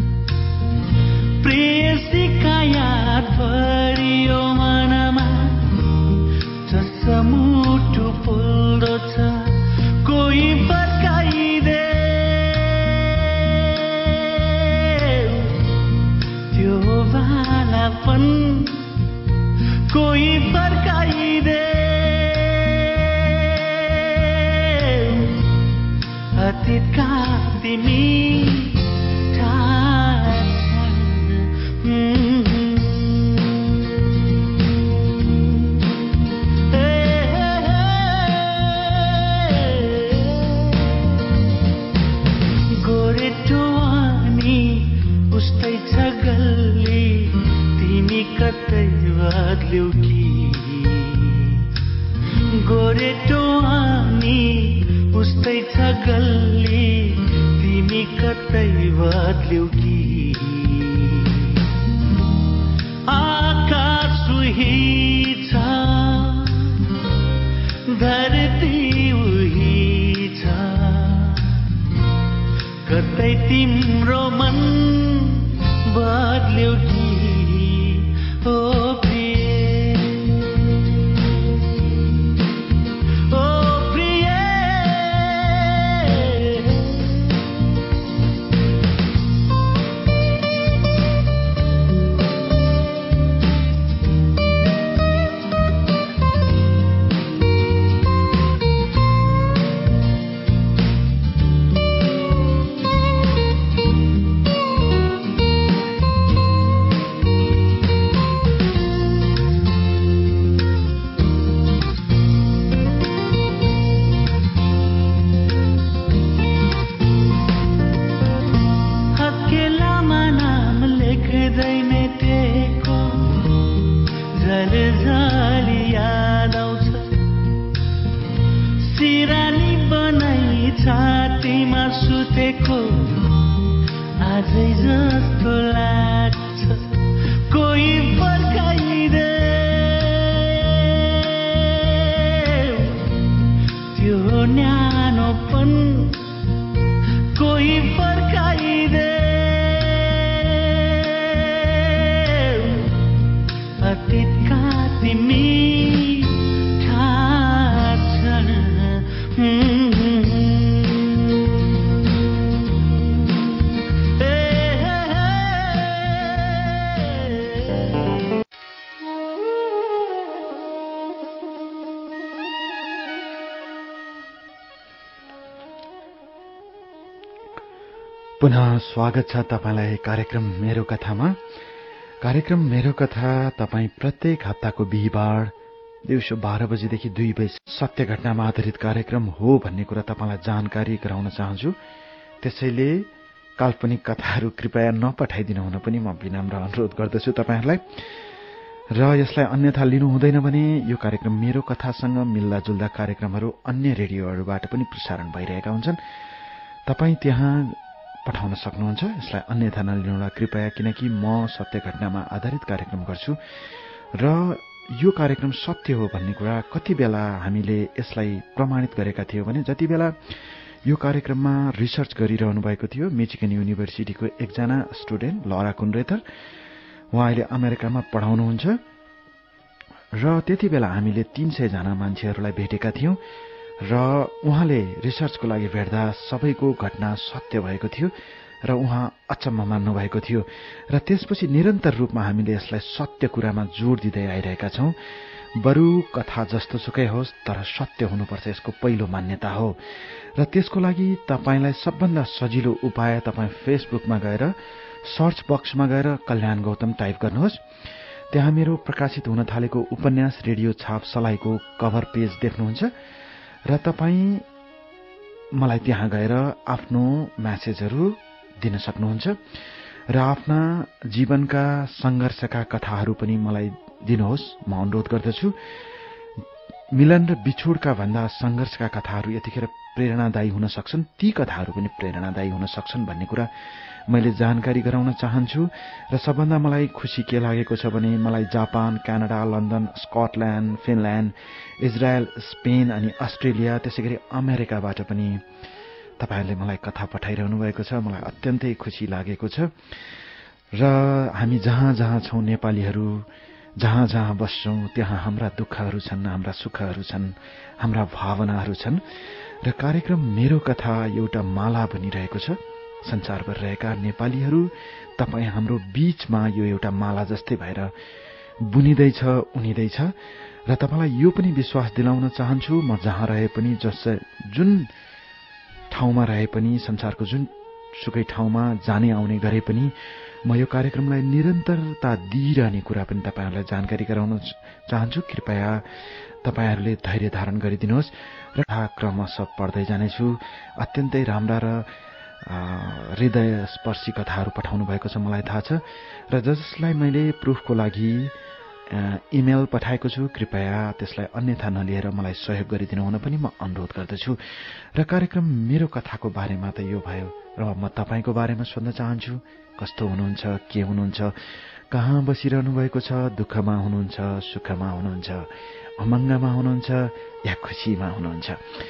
प्रेयसीका याद भरियो मनमा जस मुटु फुल्दो छ कोही फर्काइदे त्यो बालापन कोही फर्काइदे अतीतका तिमी गोरेटो आनी उस्तै बदल्यौ कि गोरेटो अनि उस्तै छ गल्ली तिमी कतै बदल्यौ कि आकाश उही छ धरती उही छ कतै तिम्रो मन बदल्यौ कि ओ पुनः स्वागत छ तपाईलाई कार्यक्रम मेरो कथामा। कार्यक्रम मेरो कथा तपाई प्रत्येक हप्ताको बिहीबार दिउँसो बाह्र बजेदेखि दुई बजे सत्य घटनामा आधारित कार्यक्रम हो भन्ने कुरा तपाईलाई जानकारी गराउन चाहन्छु। त्यसैले काल्पनिक कथाहरू कृपया नपठाइदिनु हुन पनि म विनम्र अनुरोध गर्दछु तपाईहरुलाई। र यसलाई अन्यथा लिनु हुँदैन भने यो कार्यक्रम मेरो कथासँग मिल्दाजुल्दा कार्यक्रमहरू अन्य रेडियोहरूबाट पनि प्रसारण भइरहेका हुन्छन्। तपाई त्यहाँ पठाउन सक्नुहुन्छ। यसलाई अन्यथा नलिनुहोला कृपया, किनकि म सत्य घटनामा आधारित कार्यक्रम गर्छु र यो कार्यक्रम सत्य हो भन्ने कुरा कति बेला हामीले यसलाई प्रमाणित गरेका थियौं भने जति बेला यो कार्यक्रममा रिसर्च गरिरहनु भएको थियो मिचिगन युनिभर्सिटीको एकजना स्टुडेन्ट लरा कुनरेथर, उहाँ अहिले अमेरिकामा पढाउनुहुन्छ र त्यति बेला हामीले तीन सय जना मान्छेहरूलाई भेटेका थियौं र उहाँले रिसर्चको लागि भेट्दा सबैको घटना सत्य भएको थियो र उहाँ अचम्म मान्नु भएको थियो र त्यसपछि निरन्तर रूपमा हामीले यसलाई सत्य कुरामा जोड दिँदै आइरहेका छौं। बरु कथा जस्तो सुकै होस् तर सत्य हुनुपर्छ, यसको पहिलो मान्यता हो। र त्यसको लागि तपाईलाई सबभन्दा सजिलो उपाय तपाईं फेसबुकमा गएर सर्च बक्समा गएर कल्याण गौतम टाइप गर्नुहोस्। त्यहाँ मेरो प्रकाशित हुन थालेको उपन्यास रेडियो छाप सलाईको कभर पेज देख्नुहुन्छ र तपाई मलाई त्यहाँ गएर आफ्नो मेसेजहरू दिन सक्नुहुन्छ र आफ्ना जीवनका संघर्षका कथाहरू पनि मलाई दिनुहोस्, म अनुरोध गर्दछु। मिलन र बिछोडका भन्दा संघर्षका कथाहरू यतिखेर प्रेरणादायी हुन सक्छन्, ती कथाहरू पनि प्रेरणादायी हुन सक्छन् भन्ने कुरा मैले जानकारी गराउन चाहन्छु। र सबभन्दा मलाई खुशी के लागेको छ भने मलाई Japan, Canada, London, Scotland, Finland, Israel, Spain अनि अस्ट्रेलिया त्यसैगरी अमेरिकाबाट पनि तपाईहरुले मलाई कथा पठाइरहनु भएको छ। मलाई अत्यन्तै खुशी लागेको छ र हामी जहाँ जहाँ छौं नेपालीहरू जहाँ जहाँ बस्छौं त्यहाँ हाम्रा दुःखहरू छन्, हाम्रा सुखहरू छन्, हाम्रा भावनाहरू छन् र कार्यक्रम मेरो कथा एउटा माला बनिरहेको छ। संसारभर रहेका नेपालीहरू तपाई हाम्रो बीचमा यो एउटा माला जस्तै भएर बुनिदैछ, उनिदैछ र तपाईलाई यो पनि विश्वास दिलाउन चाहन्छु म जहाँ रहे पनि, जस जुन ठाउँमा रहे पनि, संसारको जुन सुकै ठाउँमा जाने आउने गरे पनि म यो कार्यक्रमलाई निरन्तरता दिइरहने कुरा पनि तपाईहरुलाई जानकारी गराउन चाहन्छु। कृपया तपाईहरुले धैर्य धारण गरिदिनुहोस् र क्रमशः पढ्दै जानेछु। अत्यन्तै राम्रा र हृदय स्पर्शी कथाहरू पठाउनु भएको छ मलाई थाहा छ र जसलाई मैले प्रुफको लागि इमेल पठाएको छु, कृपया त्यसलाई अन्यथा नलिएर मलाई सहयोग गरिदिनु हुन पनि म अनुरोध गर्दछु। र कार्यक्रम मेरो कथाको बारेमा त यो भयो, र म तपाईँको बारेमा सोध्न चाहन्छु। कस्तो हुनुहुन्छ, के हुनुहुन्छ, कहाँ बसिरहनु भएको छ, दुःखमा हुनुहुन्छ, सुखमा हुनुहुन्छ, अमङ्गमा हुनुहुन्छ या खुसीमा हुनुहुन्छ।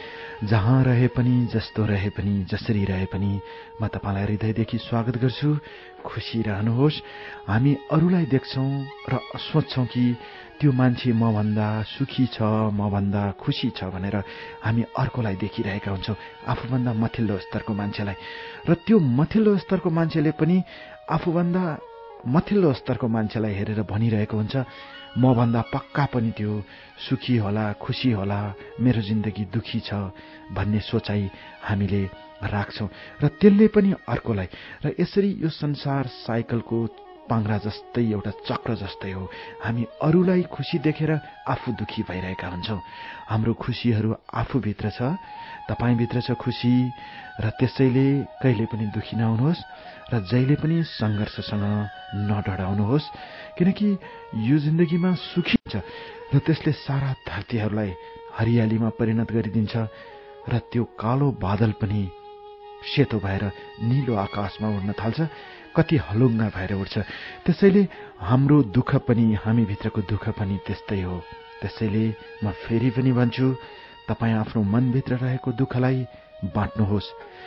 जहाँ रहे पनि, जस्तो रहे पनि, जसरी रहे पनि म तपाईँलाई हृदयदेखि स्वागत गर्छु। खुसी रहनुहोस्। हामी अरूलाई देख्छौं र सोच्छौं कि त्यो मान्छे मभन्दा सुखी छ, मभन्दा खुसी छ भनेर हामी अर्कोलाई देखिरहेका हुन्छौं, आफूभन्दा मथिल्लो स्तरको मान्छेलाई। र त्यो मथिल्लो स्तरको मान्छेले पनि आफूभन्दा मथिल्लो स्तरको मान्छेलाई हेरेर भनिरहेको हुन्छ, मभन्दा पक्का पनि त्यो सुखी होला, खुसी होला, मेरो जिन्दगी दुखी छ भन्ने सोचाइ हामीले राख्छौं। र त्यसले पनि अर्कोलाई, र यसरी यो संसार साइकलको पाङ्ग्रा जस्तै एउटा चक्र जस्तै हो। हामी अरूलाई खुसी देखेर आफू दुखी भइरहेका हुन्छौं। हाम्रो खुसीहरू आफूभित्र छ, तपाईभित्र छ खुसी, र त्यसैले कहिले पनि दुखी नहुनुहोस् र जहिले पनि संघर्षसँग नडराउनुहोस्, किनकि यो जिन्दगीमा सुखी छ र त्यसले सारा धरतीहरूलाई हरियालीमा परिणत गरिदिन्छ र त्यो कालो बादल पनि सेतो भएर नीलो आकाशमा उड्न थाल्छ, कति हलुङ्गा भएर उड्छ। त्यसैले हाम्रो दुःख पनि, हामी भित्रको दुःख पनि त्यस्तै हो। त्यसैले म फेरि पनि भन्छु, तपाईँ आफ्नो मनभित्र रहेको दुःखलाई बाँट्नुहोस्,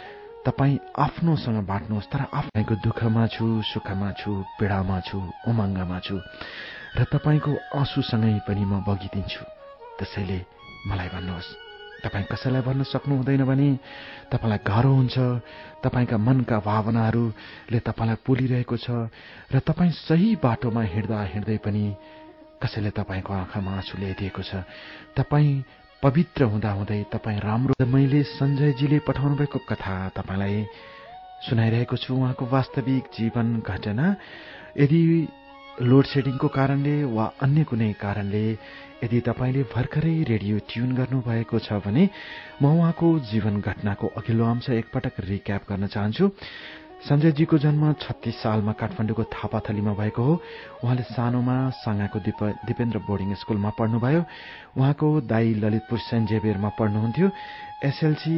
तपाईँ आफ्नोसँग बाँट्नुहोस्, तर आफैको दुःखमा छु, सुखमा छु, पीडामा छु, उमङ्गमा छु र तपाईँको आँसुसँगै पनि म बगिदिन्छु। त्यसैले मलाई भन्नुहोस्। तपाईँ कसैलाई भन्न सक्नु हुँदैन भने तपाईँलाई गाह्रो हुन्छ, तपाईँका मनका भावनाहरूले तपाईँलाई पोलिरहेको छ र तपाईँ सही बाटोमा हिँड्दा हिँड्दै पनि कसैले तपाईँको आँखामा आँसु ल्याइदिएको छ। तपाईँ पवित्र हुँदाहुँदै तपाईँ राम्रो। मैले सञ्जयजीले पठाउनु भएको कथा तपाईँलाई सुनाइरहेको छु, उहाँको वास्तविक जीवन घटना। यदि लोड सेडिङको कारणले वा अन्य कुनै कारणले यदि तपाईँले भर्खरै रेडियो ट्युन गर्नुभएको छ भने म उहाँको जीवन घटनाको अघिल्लो अंश एकपटक रिक्याप गर्न चाहन्छु। सञ्जयजीको जन्म छत्तीस सालमा काठमाडौँको थापाथलीमा भएको हो। उहाँले सानोमा साङ्गाको दिपेन्द्र बोर्डिङ स्कुलमा पढ्नुभयो। उहाँको दाई ललितपुर सेन्ट जेभियरमा पढ्नुहुन्थ्यो। एसएलसी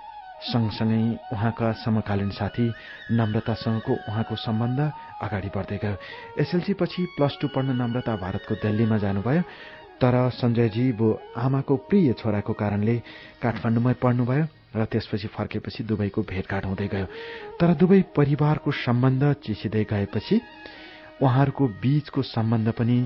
सँगसँगै उहाँका समकालीन साथी नम्रतासँगको उहाँको सम्बन्ध अगाडि बढ्दै गयो। एसएलसी पछि प्लस टू पढ्न नम्रता भारतको दिल्लीमा जानुभयो, तर सञ्जयजी वो आमाको प्रिय छोराको कारणले काठमाडौँमै पढ्नुभयो र त्यसपछि फर्केपछि दुबईको भेटघाट हुँदै गयो। तर दुवै परिवारको सम्बन्ध चिसिँदै गएपछि उहाँहरूको बीचको सम्बन्ध पनि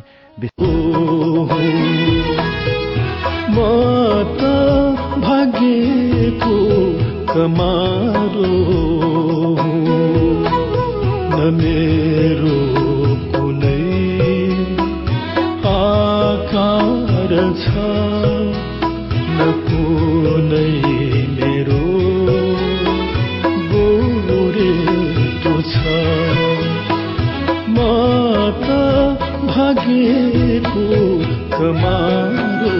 भाग्यको कमारो न मेरो कुनै आकार छ, न कुनै मेरो गोरेटो छ। म त भाग्यको कमारो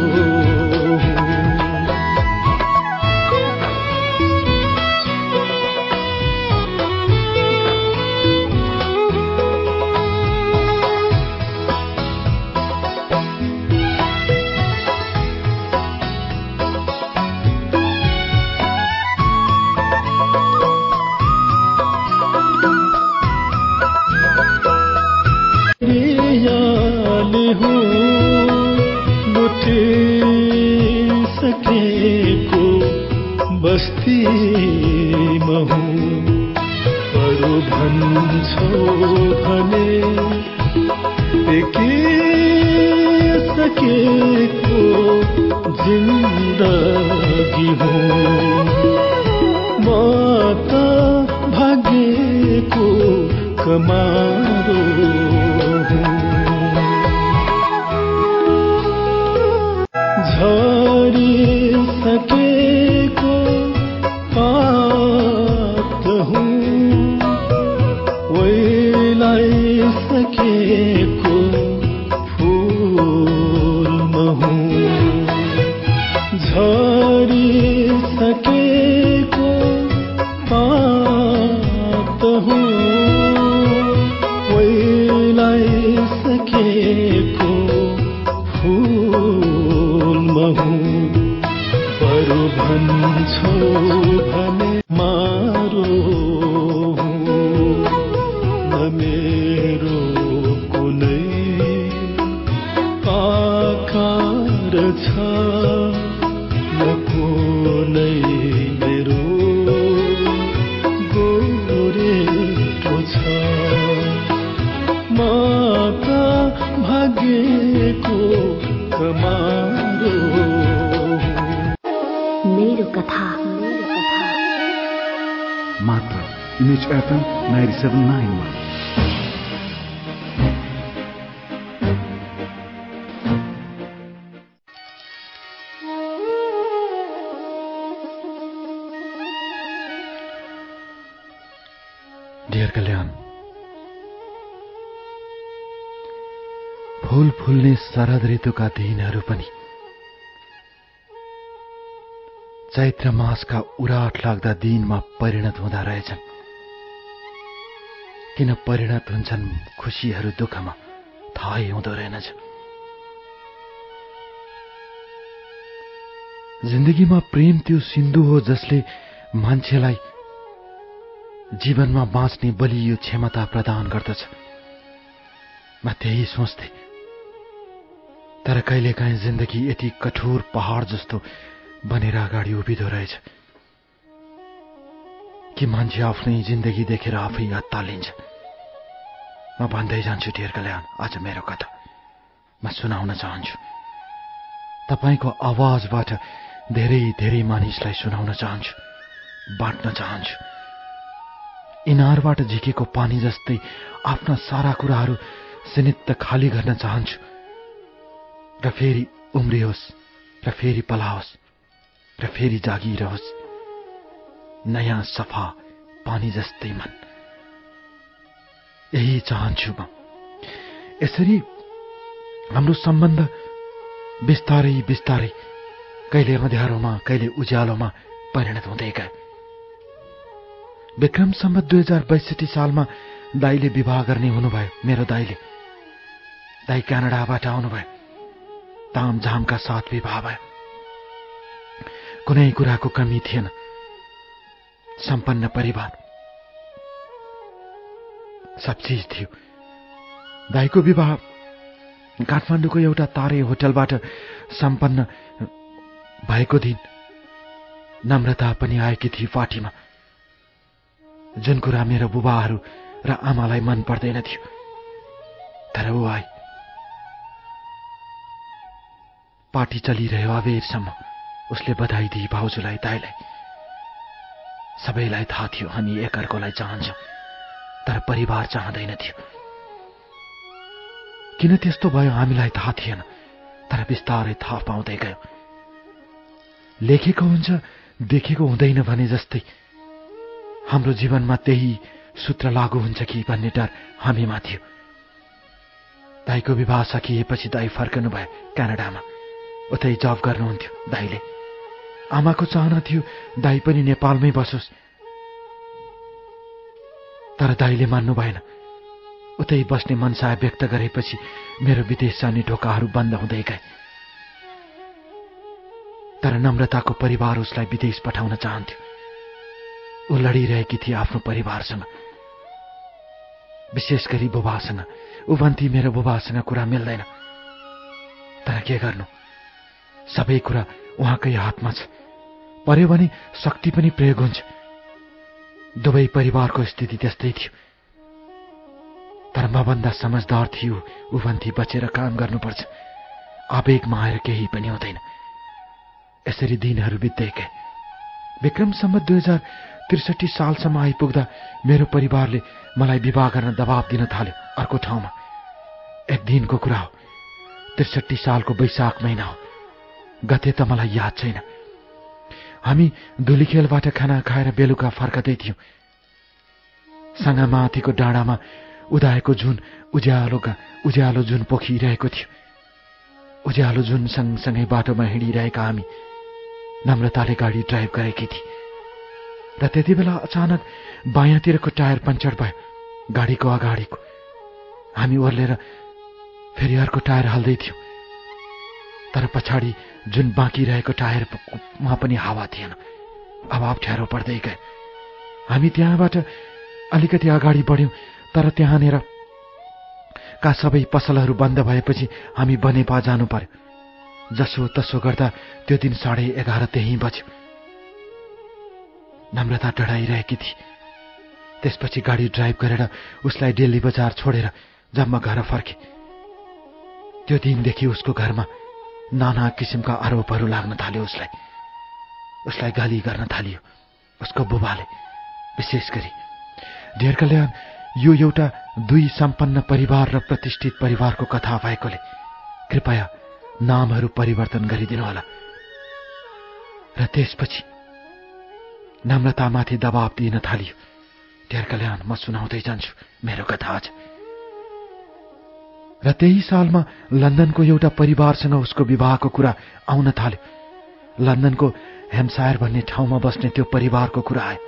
सकेको बस्तीमा हुँ, अरू भन्छौ भने सकेको जिन्दगी हुँ। म त भाग्यको कमारो झरिसकेको पात हुँ, ओइलाइसकेको फुलमा हुँ। झरिसकेको पात हुँ, छ न कुनै मेरो गोरेको छ म त भाग्यको कमारो मेरो कथा मात्र image FM ninety seven nine one. Dear Kalyan, फूल फुल्ने शरद ऋतुका दिनहरू पनि चैत्र मासका उराट लाग्दा दिनमा परिणत हुँदा रहेछन्। किन परिणत हुन्छन् खुशीहरू दुःखमा थाहै हुँदो रहेनछ। जिन्दगीमा प्रेम त्यो सिन्धु हो जसले मान्छेलाई जीवनमा बाँच्ने बलियो क्षमता प्रदान गर्दछ। म त्यही सोच्थे, तर कहिलेकाहीँ जिन्दगी यति कठोर पहाड जस्तो बनेर अगाडि उभिँदो रहेछ कि मान्छे आफ्नै जिन्दगी देखेर आफै अत्तालिन्छ। म भन्दै जान्छु डियर कल्याण, आज मेरो कथा म सुनाउन चाहन्छु। तपाईको आवाजबाट धेरै धेरै मानिसलाई सुनाउन चाहन्छु, बाँड्न चाहन्छु। इनारबाट झिकेको पानी जस्तै आफ्ना सारा कुराहरू सिनित्त खाली गर्न चाहन्छु र फेरि उम्रियोस् र फेरि पलाओस् र फेरि जागिरहोस् नयाँ सफा पानी जस्तै मन। यही चाहन्छु म। यसरी हाम्रो सम्बन्ध बिस्तारै बिस्तारै कहिले अँध्यारोमा कहिले उज्यालोमा परिणत हुँदै गयो। विक्रम सम्वत दुई हजार बैसठी सालमा दाइले विवाह गर्ने हुनुभयो। मेरो दाइले दाइ क्यानाडाबाट आउनुभयो। तामझामका साथ विवाह भयो। कुनै कुराको कमी थिएन। सम्पन्न परिवार, सब चीज थियो। दाइको विवाह काठमाडौँको एउटा तारे होटलबाट सम्पन्न भएको दिन नम्रता पनि आएकी थिए पार्टीमा, जुन कुरा मेरो बुबाहरू र आमालाई मन पर्दैन थियो, तर ऊ आई। पार्टी चलिरह्यो अबेरसम्म। उसले बधाई दिए भाउजूलाई, दाइलाई। सबैलाई थाहा थियो हामी एकअर्कोलाई चाहन्छौं, तर परिवार चाहँदैन थियो। किन त्यस्तो भयो हामीलाई थाहा थिएन, तर बिस्तारै थाहा पाउँदै गयो। लेखेको हुन्छ देखेको हुँदैन भने जस्तै हाम्रो जीवनमा त्यही सूत्र लागू हुन्छ कि भन्ने डर हामीमा थियो। दाइको विवाह सकिएपछि दाइ फर्कनु भयो क्यानाडामा। उतै जब गर्नुहुन्थ्यो दाइले। आमाको चाहना थियो दाइ पनि नेपालमै बसोस्, तर दाइले मान्नु भएन। उतै बस्ने मनसाय व्यक्त गरेपछि मेरो विदेश जाने ढोकाहरू बन्द हुँदै गए। तर नम्रताको परिवार उसलाई विदेश पठाउन चाहन्थ्यो। ऊ लडिरहेकी थिए आफ्नो परिवारसँग, विशेष गरी बुबासँग। ऊ भन्थे मेरो बुबासँग कुरा मिल्दैन, तर के गर्नु, सबै कुरा उहाँकै हातमा छ। पर्यो भने शक्ति पनि प्रयोग हुन्छ। दुवै परिवारको स्थिति त्यस्तै थियो, तर मभन्दा समझदार थियो। ऊ भन्थे बचेर काम गर्नुपर्छ, आवेगमा आएर केही पनि हुँदैन। यसरी दिनहरू बित्दै गए। विक्रम सम्वत दुई हजार त्रिसठी सालसम्म आइपुग्दा मेरो परिवारले मलाई विवाह गर्न दबाव दिन थाल्यो अर्को ठाउँमा। एक दिनको कुरा हो, त्रिसठी सालको वैशाख महिना हो। गते त मलाई याद छैन। हामी धुलीखेलबाट खाना खाएर बेलुका फर्कदै थियौं। सँगामाथिको डाँडामा उदाएको जुन उज्यालो उज्यालो जुन पोखिरहेको थियो। उज्यालो जुन सँगसँगै बाटोमा हिँडिरहेका हामी। नम्रताले गाडी ड्राइभ गरेकी थिए र त्यति बेला अचानक बायाँतिरको टायर पञ्चर भयो, गाडीको अगाडिको। हामी ओर्लेर फेरि अर्को टायर हाल्दै थियौं, तर पछाडि जुन बाँकी रहेको टायरमा पनि हावा थिएन। अब अप्ठ्यारो पर्दै गयो। हामी त्यहाँबाट अलिकति अगाडि बढ्यौं, तर त्यहाँनिर का सबै पसलहरू बन्द भएपछि हामी बनेपा जानु पर्यो। जसो तसो गर्दा त्यो दिन साढे एघार त्यही बज्यो। नम्रता डढाइरहेकी थिए। त्यसपछि गाडी ड्राइभ गरेर उसलाई दिल्ली बजार छोडेर जम्मा घर फर्के। त्यो दिनदेखि उसको घरमा नाना किसिमका आरोपहरू लाग्न थाल्यो। उसलाई उसलाई गाली गर्न थालियो उसको बुबाले। विशेष गरी ढेर कल्याण यो एउटा दुई सम्पन्न परिवार र प्रतिष्ठित परिवारको कथा भएकोले कृपया नामहरू परिवर्तन गरिदिनुहोला। र त्यसपछि नम्रतामाथि दबाब दिन थालियो। ढेर कल्याण म सुनाउँदै जान्छु मेरो कथा आज। र त्यही सालमा लन्डनको एउटा परिवारसँग उसको विवाहको कुरा आउन थाल्यो। लन्डनको हेम्पसायर भन्ने ठाउँमा बस्ने त्यो परिवारको कुरा आयो।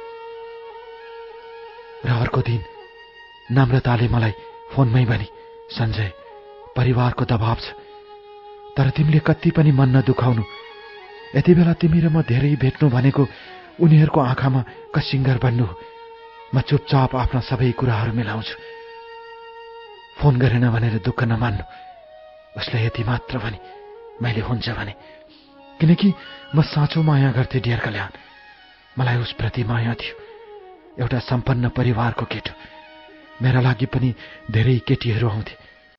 र अर्को दिन नम्रताले मलाई फोनमै भनी, सञ्जय, परिवारको दबाब छ, तर तिमीले कति पनि मन नदुखाउनु। यति बेला तिमी र म धेरै भेट्नु भनेको उनीहरूको आँखामा कसिङ्गर बन्नु हो। म चुपचाप आफ्ना सबै कुराहरू मिलाउँछु। फोन गरेन भनेर दुःख नमान्नु। उसले यति मात्र भने। मैले हुन्छ भने, किनकि म साँचो माया गर्थे ढेर कल्याण। मलाई उसप्रति माया थियो। एउटा सम्पन्न परिवारको केटो। मेरा लागि पनि धेरै केटीहरू आउँथे।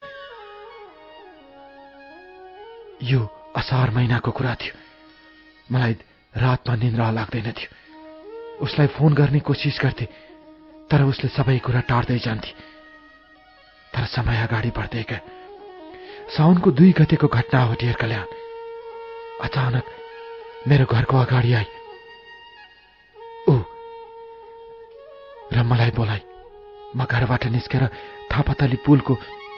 यो असार महिनाको कुरा थियो। मलाई रातमा निन्द्रा लाग्दैन थियो। उसलाई फोन गर्ने कोसिस गर्थे, तर उसले सबै कुरा टार्दै जान्थे। तर समय अगाडि बढ्दै गयो। साउनको दुई गतेको घटना हो ढेर कल्याण। अचानक मेरो घरको अगाडि आई ऊ र मलाई बोलाइ। म घरबाट निस्केर थापातली पुलको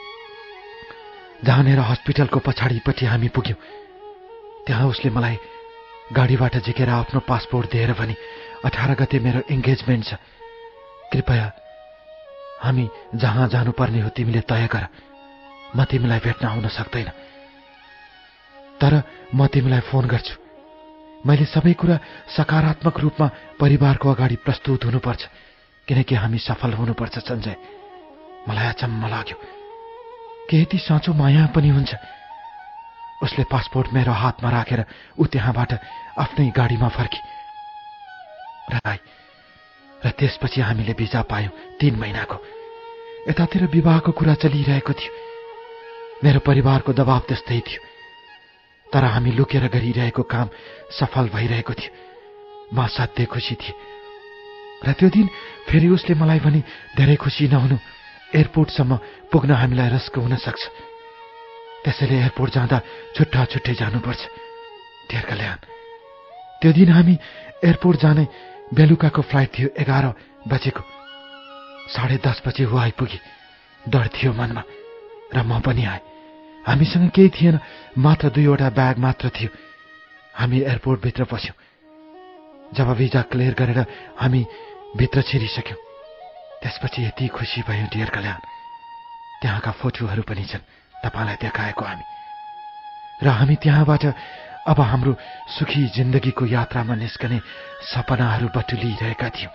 जानेर हस्पिटलको पछाडिपट्टि हामी पुग्यौं। त्यहाँ उसले मलाई गाडीबाट झिकेर आफ्नो पासपोर्ट दिएर भने, अठार गते मेरो एंगेजमेन्ट छ, कृपया हामी जहाँ जानुपर्ने हो तिमीले तय गर। म तिमीलाई भेट्न आउन सक्दैन, तर म तिमीलाई फोन गर्छु। मैले सबै कुरा सकारात्मक रूपमा परिवारको अगाडि प्रस्तुत हुनुपर्छ, किनकि हामी सफल हुनुपर्छ सञ्जय। मलाई अचम्म लाग्यो के यति साँचो माया पनि हुन्छ। उसले पासपोर्ट मेरो हातमा राखेर ऊ त्यहाँबाट आफ्नै गाडीमा फर्की र आइ। र त्यसपछि हामीले भिजा पायौं तीन महिनाको। यतातिर विवाहको कुरा चलिरहेको थियो। मेरो परिवारको दबाब त्यस्तै थियो, तर हामी लुकेर गरिरहेको काम सफल भइरहेको थियो। म असाध्यै खुसी थिएँ। र त्यो दिन फेरि उसले मलाई भने, धेरै खुसी नहुनु, एयरपोर्टसम्म पुग्न हामीलाई रिस्क हुन सक्छ, त्यसैले एयरपोर्ट जाँदा छुट्टा छुट्टै जानुपर्छ। ढेर कल्याण त्यो दिन हामी एयरपोर्ट जाने बेलुकाको फ्लाइट थियो, एघार बजेको। साढे दस बजे ऊ आइपुगी। डर थियो मनमा र म पनि आएँ। हामीसँग केही थिएन, मात्र दुईवटा ब्याग मात्र थियो। हामी एयरपोर्टभित्र पस्यौं। जब भिजा क्लियर गरेर हामी भित्र छिरिसक्यौं, त्यसपछि यति खुसी भयो ढेर कल्याण। त्यहाँका फोटोहरू पनि छन्, तपाईलाई देखाएको हामी। र हामी त्यहाँबाट अब हाम्रो सुखी जिन्दगीको यात्रामा निस्कने सपनाहरू बटुलिरहेका थियौं।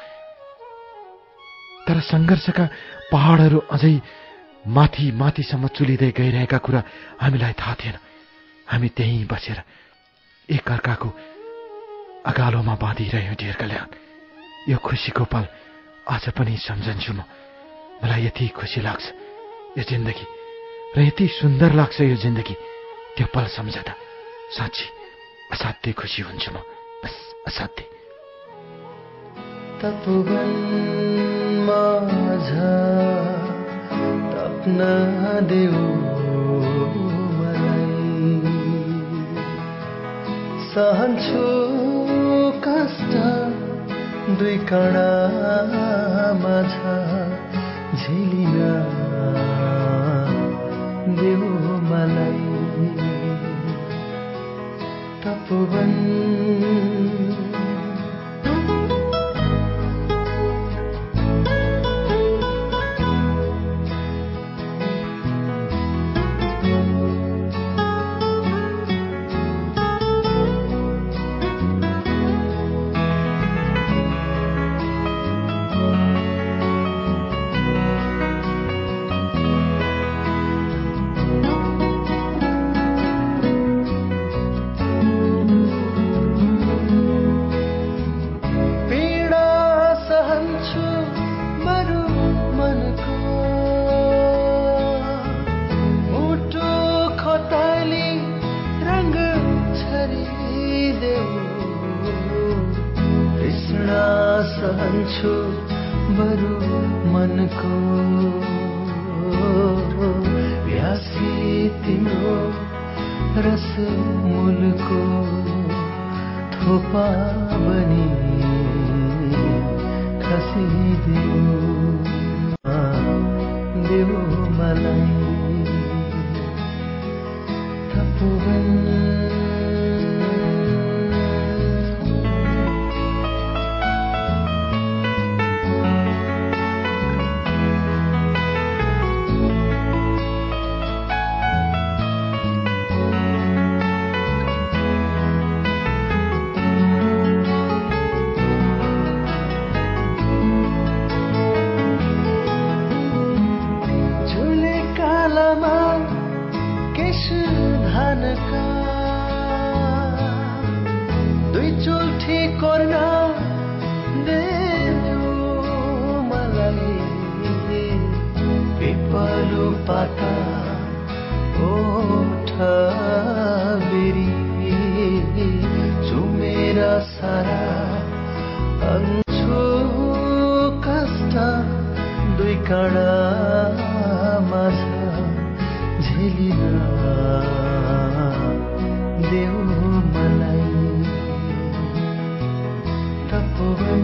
तर संघर्षका पहाडहरू अझै माथि माथिसम्म चुलिँदै गइरहेका कुरा हामीलाई थाहा थिएन। हामी त्यहीँ बसेर एकअर्काको अगालोमा बाँधिरह्यौं ढेर कल्याण। यो खुसीको पल आज पनि सम्झन्छु म। मलाई यति खुसी लाग्छ यो जिन्दगी, र यति सुन्दर लाग्छ यो जिन्दगी। त्यो पल सम्झदा साँच्ची असाध्यै खुसी हुन्छु म, बस असाध्यै। तपुवन माझ तप्न देऊ मलाई, सहन्छु कष्ट दुई कणा माझ झेलिन देऊ मलाई। तपुवन सहन्छु बरु मनको प्यासी तिम्रो रस मूलको थोपा बनी खसिदेऊ देऊ मलाई तपोवन दुई चुल्ठी कोर्न देऊ मलाई पिपलु पाता ओठ बेरी चुमेर सारा अन्छु कष्ट दुई काँडा माझ झेलिन देऊ मलाई तपोवन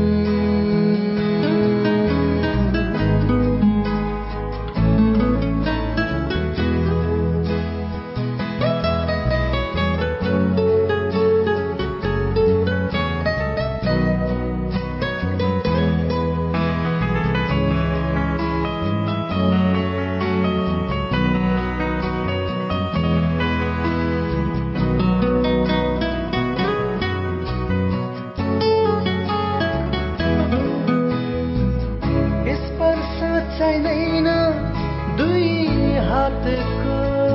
चाहिँदैन दुई हातको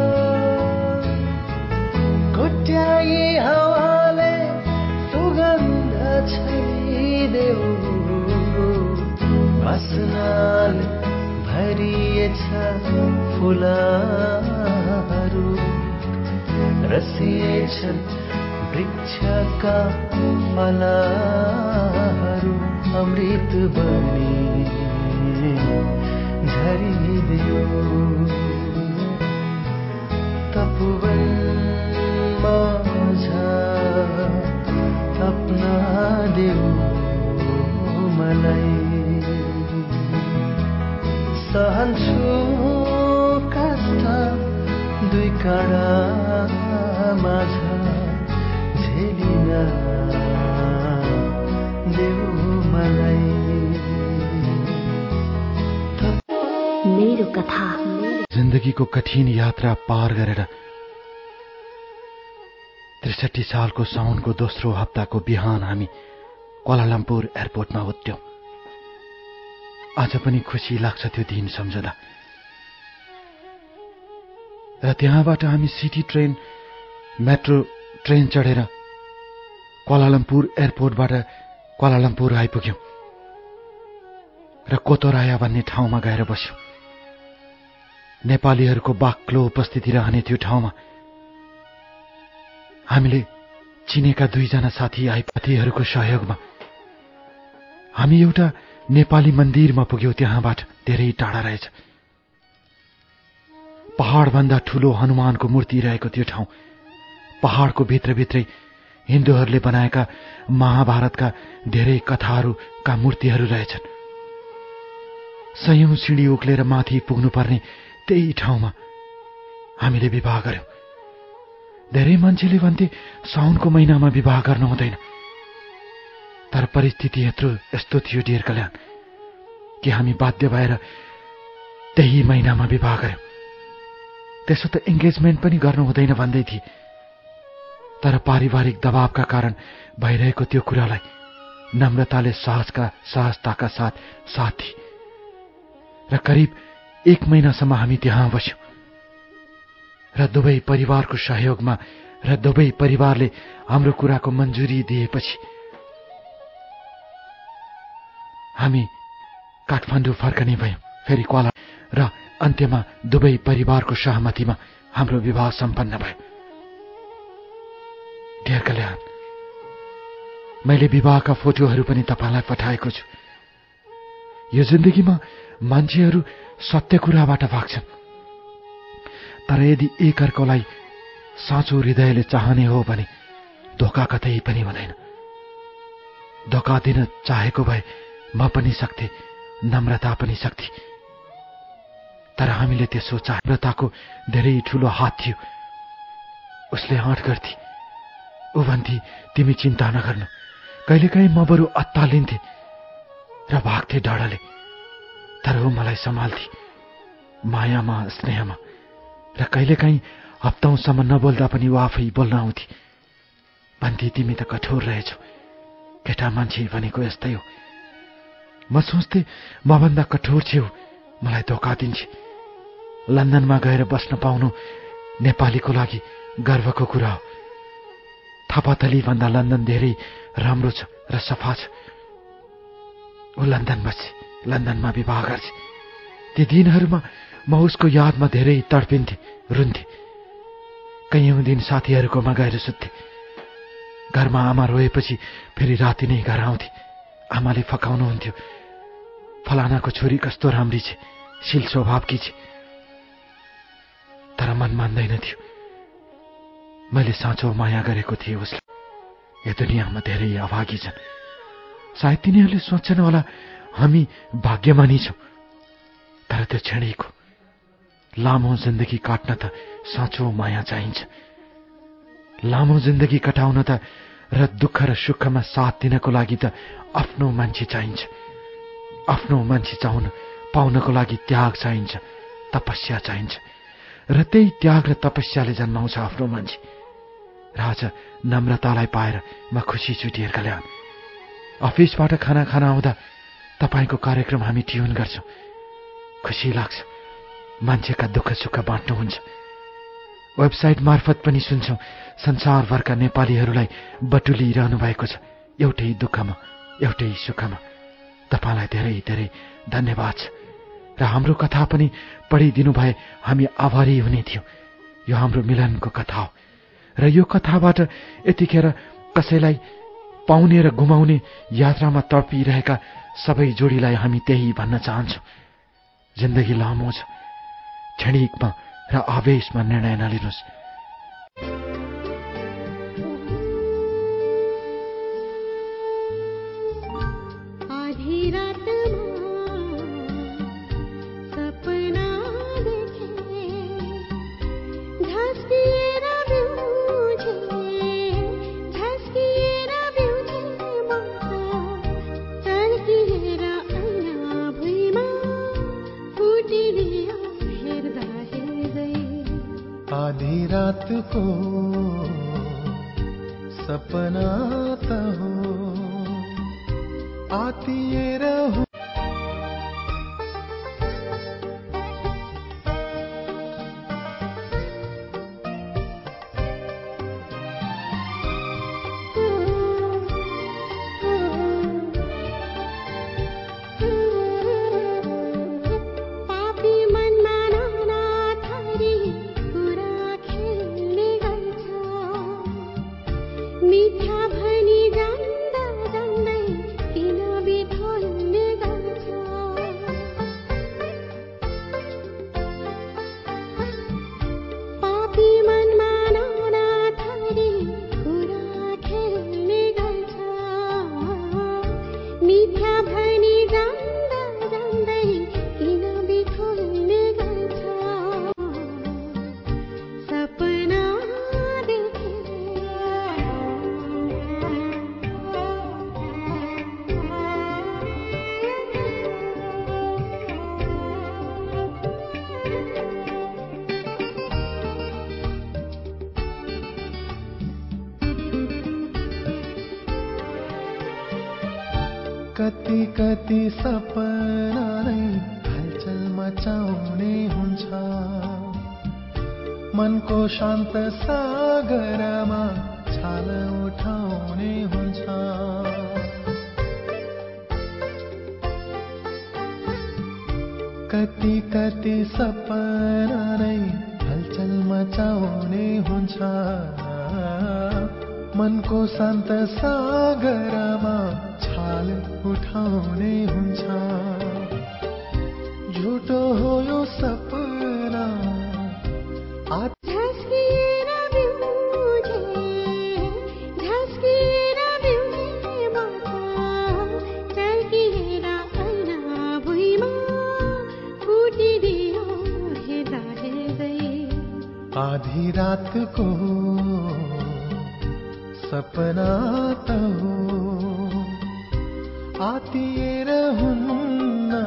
घोट्याई हावाले सुगन्ध छैदेऊ वासनाले भरिएछ फुलहरू रसिएछन् वृक्षका फलहरू अमृत बनी झरिदेऊ तपोवन माझ अपना देऊ मलाई सहन्छु कष्ट दुई काँडा माझ झेलिन देऊ मलाई मेरो कथा। जिन्दगीको कठिन यात्रा पार गरेर त्रिसठी सालको साउनको दोस्रो हप्ताको बिहान हामी क्वालालम्पुर एयरपोर्टमा उत्र्यौं। आज पनि खुसी लाग्छ त्यो दिन सम्झदा। र त्यहाँबाट हामी सिटी ट्रेन मेट्रो ट्रेन चढेर क्वालालम्पुर एयरपोर्टबाट क्वालालम्पुर आइपुग्यौं र कोतोराया भन्ने ठाउँमा गएर बस्यौं। नेपालीहरूको बाक्लो उपस्थिति रहने त्यो ठाउँमा हामीले चिनेका दुईजना साथी आइपातीहरूको सहयोगमा हामी एउटा नेपाली मन्दिरमा पुग्यौं। त्यहाँबाट धेरै टाढा रहेछ। पहाडभन्दा ठूलो हनुमानको मूर्ति रहेको त्यो ठाउँ। पहाडको भित्रभित्रै हिन्दूहरूले बनाएका महाभारतका धेरै कथाहरूका मूर्तिहरू रहेछन्। सयौं सिँढी उक्लेर माथि पुग्नुपर्ने त्यही ठाउँमा हामीले विवाह गर्यौं। धेरै मान्छेले भन्थे साउनको महिनामा विवाह गर्न हुँदैन, तर परिस्थिति यत्रो यस्तो थियो डियर कल्याण कि हामी बाध्य भएर त्यही महिनामा विवाह गर्यौं। त्यसो त एंगेजमेन्ट पनि गर्नु हुँदैन भन्दै थिए, तर पारिवारिक दबावका कारण भइरहेको त्यो कुरालाई नम्रताले सहजका सहजताका साथ साथ दिए र करिब एक महिनासम्म हामी त्यहाँ बस्यौं। र दुवै परिवारको सहयोगमा र दुवै परिवारले हाम्रो कुराको मन्जुरी दिएपछि हामी काठमाडौँ फर्कने भयौं, फेरि क्वाला। र अन्त्यमा दुवै परिवारको सहमतिमा हाम्रो विवाह सम्पन्न भयो। डियर कल्याण, मैले विवाहका फोटोहरू पनि तपाईलाई पठाएको छु। यो जिन्दगीमा मान्छेहरू सत्य कुराबाट भाग्छन्, तर यदि एकअर्कालाई साँचो हृदयले चाहने हो भने धोका कतै पनि हुँदैन। धोका दिन चाहेको भए म पनि सक्थे, नम्रता पनि सक्थे, तर हामीले त्यसो चाहे। नम्रताको धेरै ठूलो हात थियो। उसले आँट गर्थे, ऊ भन्थे तिमी चिन्ता नगर्नु। कहिलेकाहीँ म बरु अत्तालिन्थे र भाग्थे डरले, तर ऊ मलाई सम्हाल्थे मायामा, स्नेहमा। र कहिलेकाहीँ हप्तौंसम्म नबोल्दा पनि ऊ आफै बोल्न आउँथे। भन्थे तिमी त कठोर रहेछौ, केटा मान्छे भनेको यस्तै हो। म सोच्थे मभन्दा कठोर छेउ, मलाई धोका दिन्छे। लन्डनमा गएर बस्न पाउनु नेपालीको लागि गर्वको कुरा हो। थापाथली भन्दा लन्डन धेरै राम्रो छ र सफा छ। ऊ लन्डन बसे, लन्डनमा विवाह गर्छ। ती दिनहरूमा म उसको यादमा धेरै तडपिन्थे, रुन्थे। कैयौं दिन साथीहरूकोमा गएर सुत्थे। घरमा आमा रोएपछि फेरि राति नै घर आउँथे। आमाले फकाउनुहुन्थ्यो, फलानाको छोरी कस्तो राम्री छ, शील स्वभावकी छ। तर मन मान्दैन थियो। मैले साँचो माया गरेको थिएँ उसलाई। यो दुनियाँमा धेरै अभागी छन्। सायद तिनीहरूले सोच्छन् होला हामी भाग्यमानी छौं, तर त्यो क्षणिक हो। लामो जिन्दगी काट्न त साँचो माया चाहिन्छ। लामो जिन्दगी कटाउन त र दुःख र सुखमा साथ दिनको लागि त आफ्नो मान्छे चाहिन्छ। आफ्नो मान्छे चाहन पाउनको लागि त्याग चाहिन्छ, तपस्या चाहिन्छ, र त्यही त्याग र तपस्याले जन्माउँछ आफ्नो मान्छे। र आज नम्रतालाई पाएर म खुसी छु डियर कल्याण। अफिसबाट खाना खान आउँदा तपाईको कार्यक्रम हामी ट्युन गर्छौं। खुसी लाग्छ। मान्छेका दुःख सुख बाँड्नुहुन्छ। वेबसाइट मार्फत पनि सुन्छौं। संसारभरका नेपालीहरूलाई बटुलिरहनु भएको छ, एउटै दुःखमा, एउटै सुखमा। तपाईलाई धेरै धेरै धन्यवाद छ। र हाम्रो कथा पनि पढिदिनु भए हामी आभारी हुने थियौं। यो हाम्रो मिलनको कथा हो, र यो कथाबाट यतिखेर कसैलाई पाउने र गुमाउने यात्रामा तडपिरहेका सबै जोडीलाई हामी त्यही भन्न चाहन्छौं। जिन्दगी लामो छ, क्षणिकमा र आवेशमा निर्णय नलिनुहोस्। आधी रात को सपना त हो, आती ये रहूं। कति कति सपना नै हलचल मचाउने हुन्छ, मनको शान्त सागरमा छाल उठाउने हुन्छ। कति कति सपना नै हलचल मचाउने हुन्छ, मनको शान्त सागरमा छाल उठाउने हुन्छ। झुटो हो यो सपना झस्किएर बिउझे झस्किएर बिउझे माता चर्किएर ऐना भुइँमा फुटिदियो हेर्दा हेर्दै आधी रातको सपना त हो आतिएर हुन्न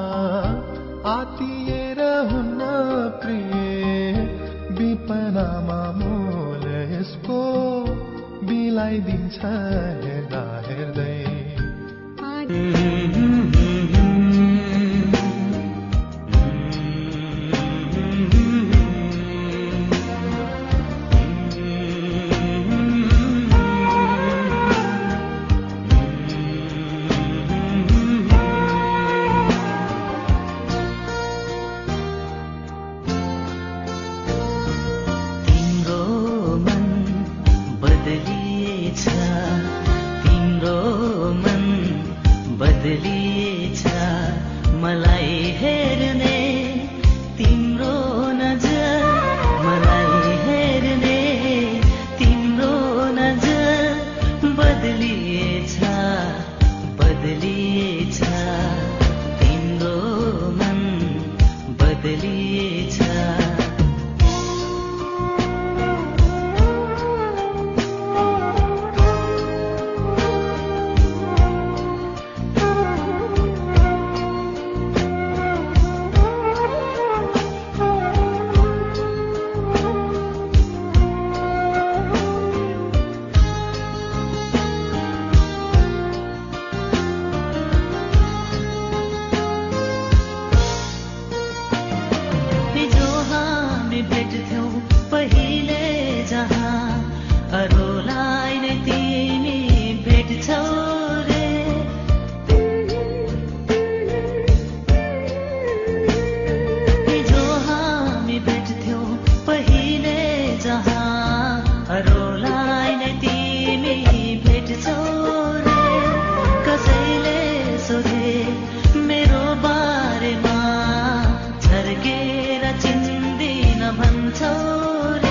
आतिएर हुन्न प्रिय विपनामा मोल यसको बिलाइदिन्छ हेर्दा हेर्दै बदलिएछ मलाई हेर्ने तिम्रो नजर मलाई हेर्ने तिम्रो नजर बदलिएछ बदलिएछ तिम्रो मन बदलिएछ अरूलाई नै तिमी भेट्छौ रे हिजो हामी भेट्थ्यौ पहिले जहाँ अरूलाई नै तिमी भेट्छौ रे कसैले सोधे मेरो बारेमा झर्केर चिन्दिन भन्छौ रे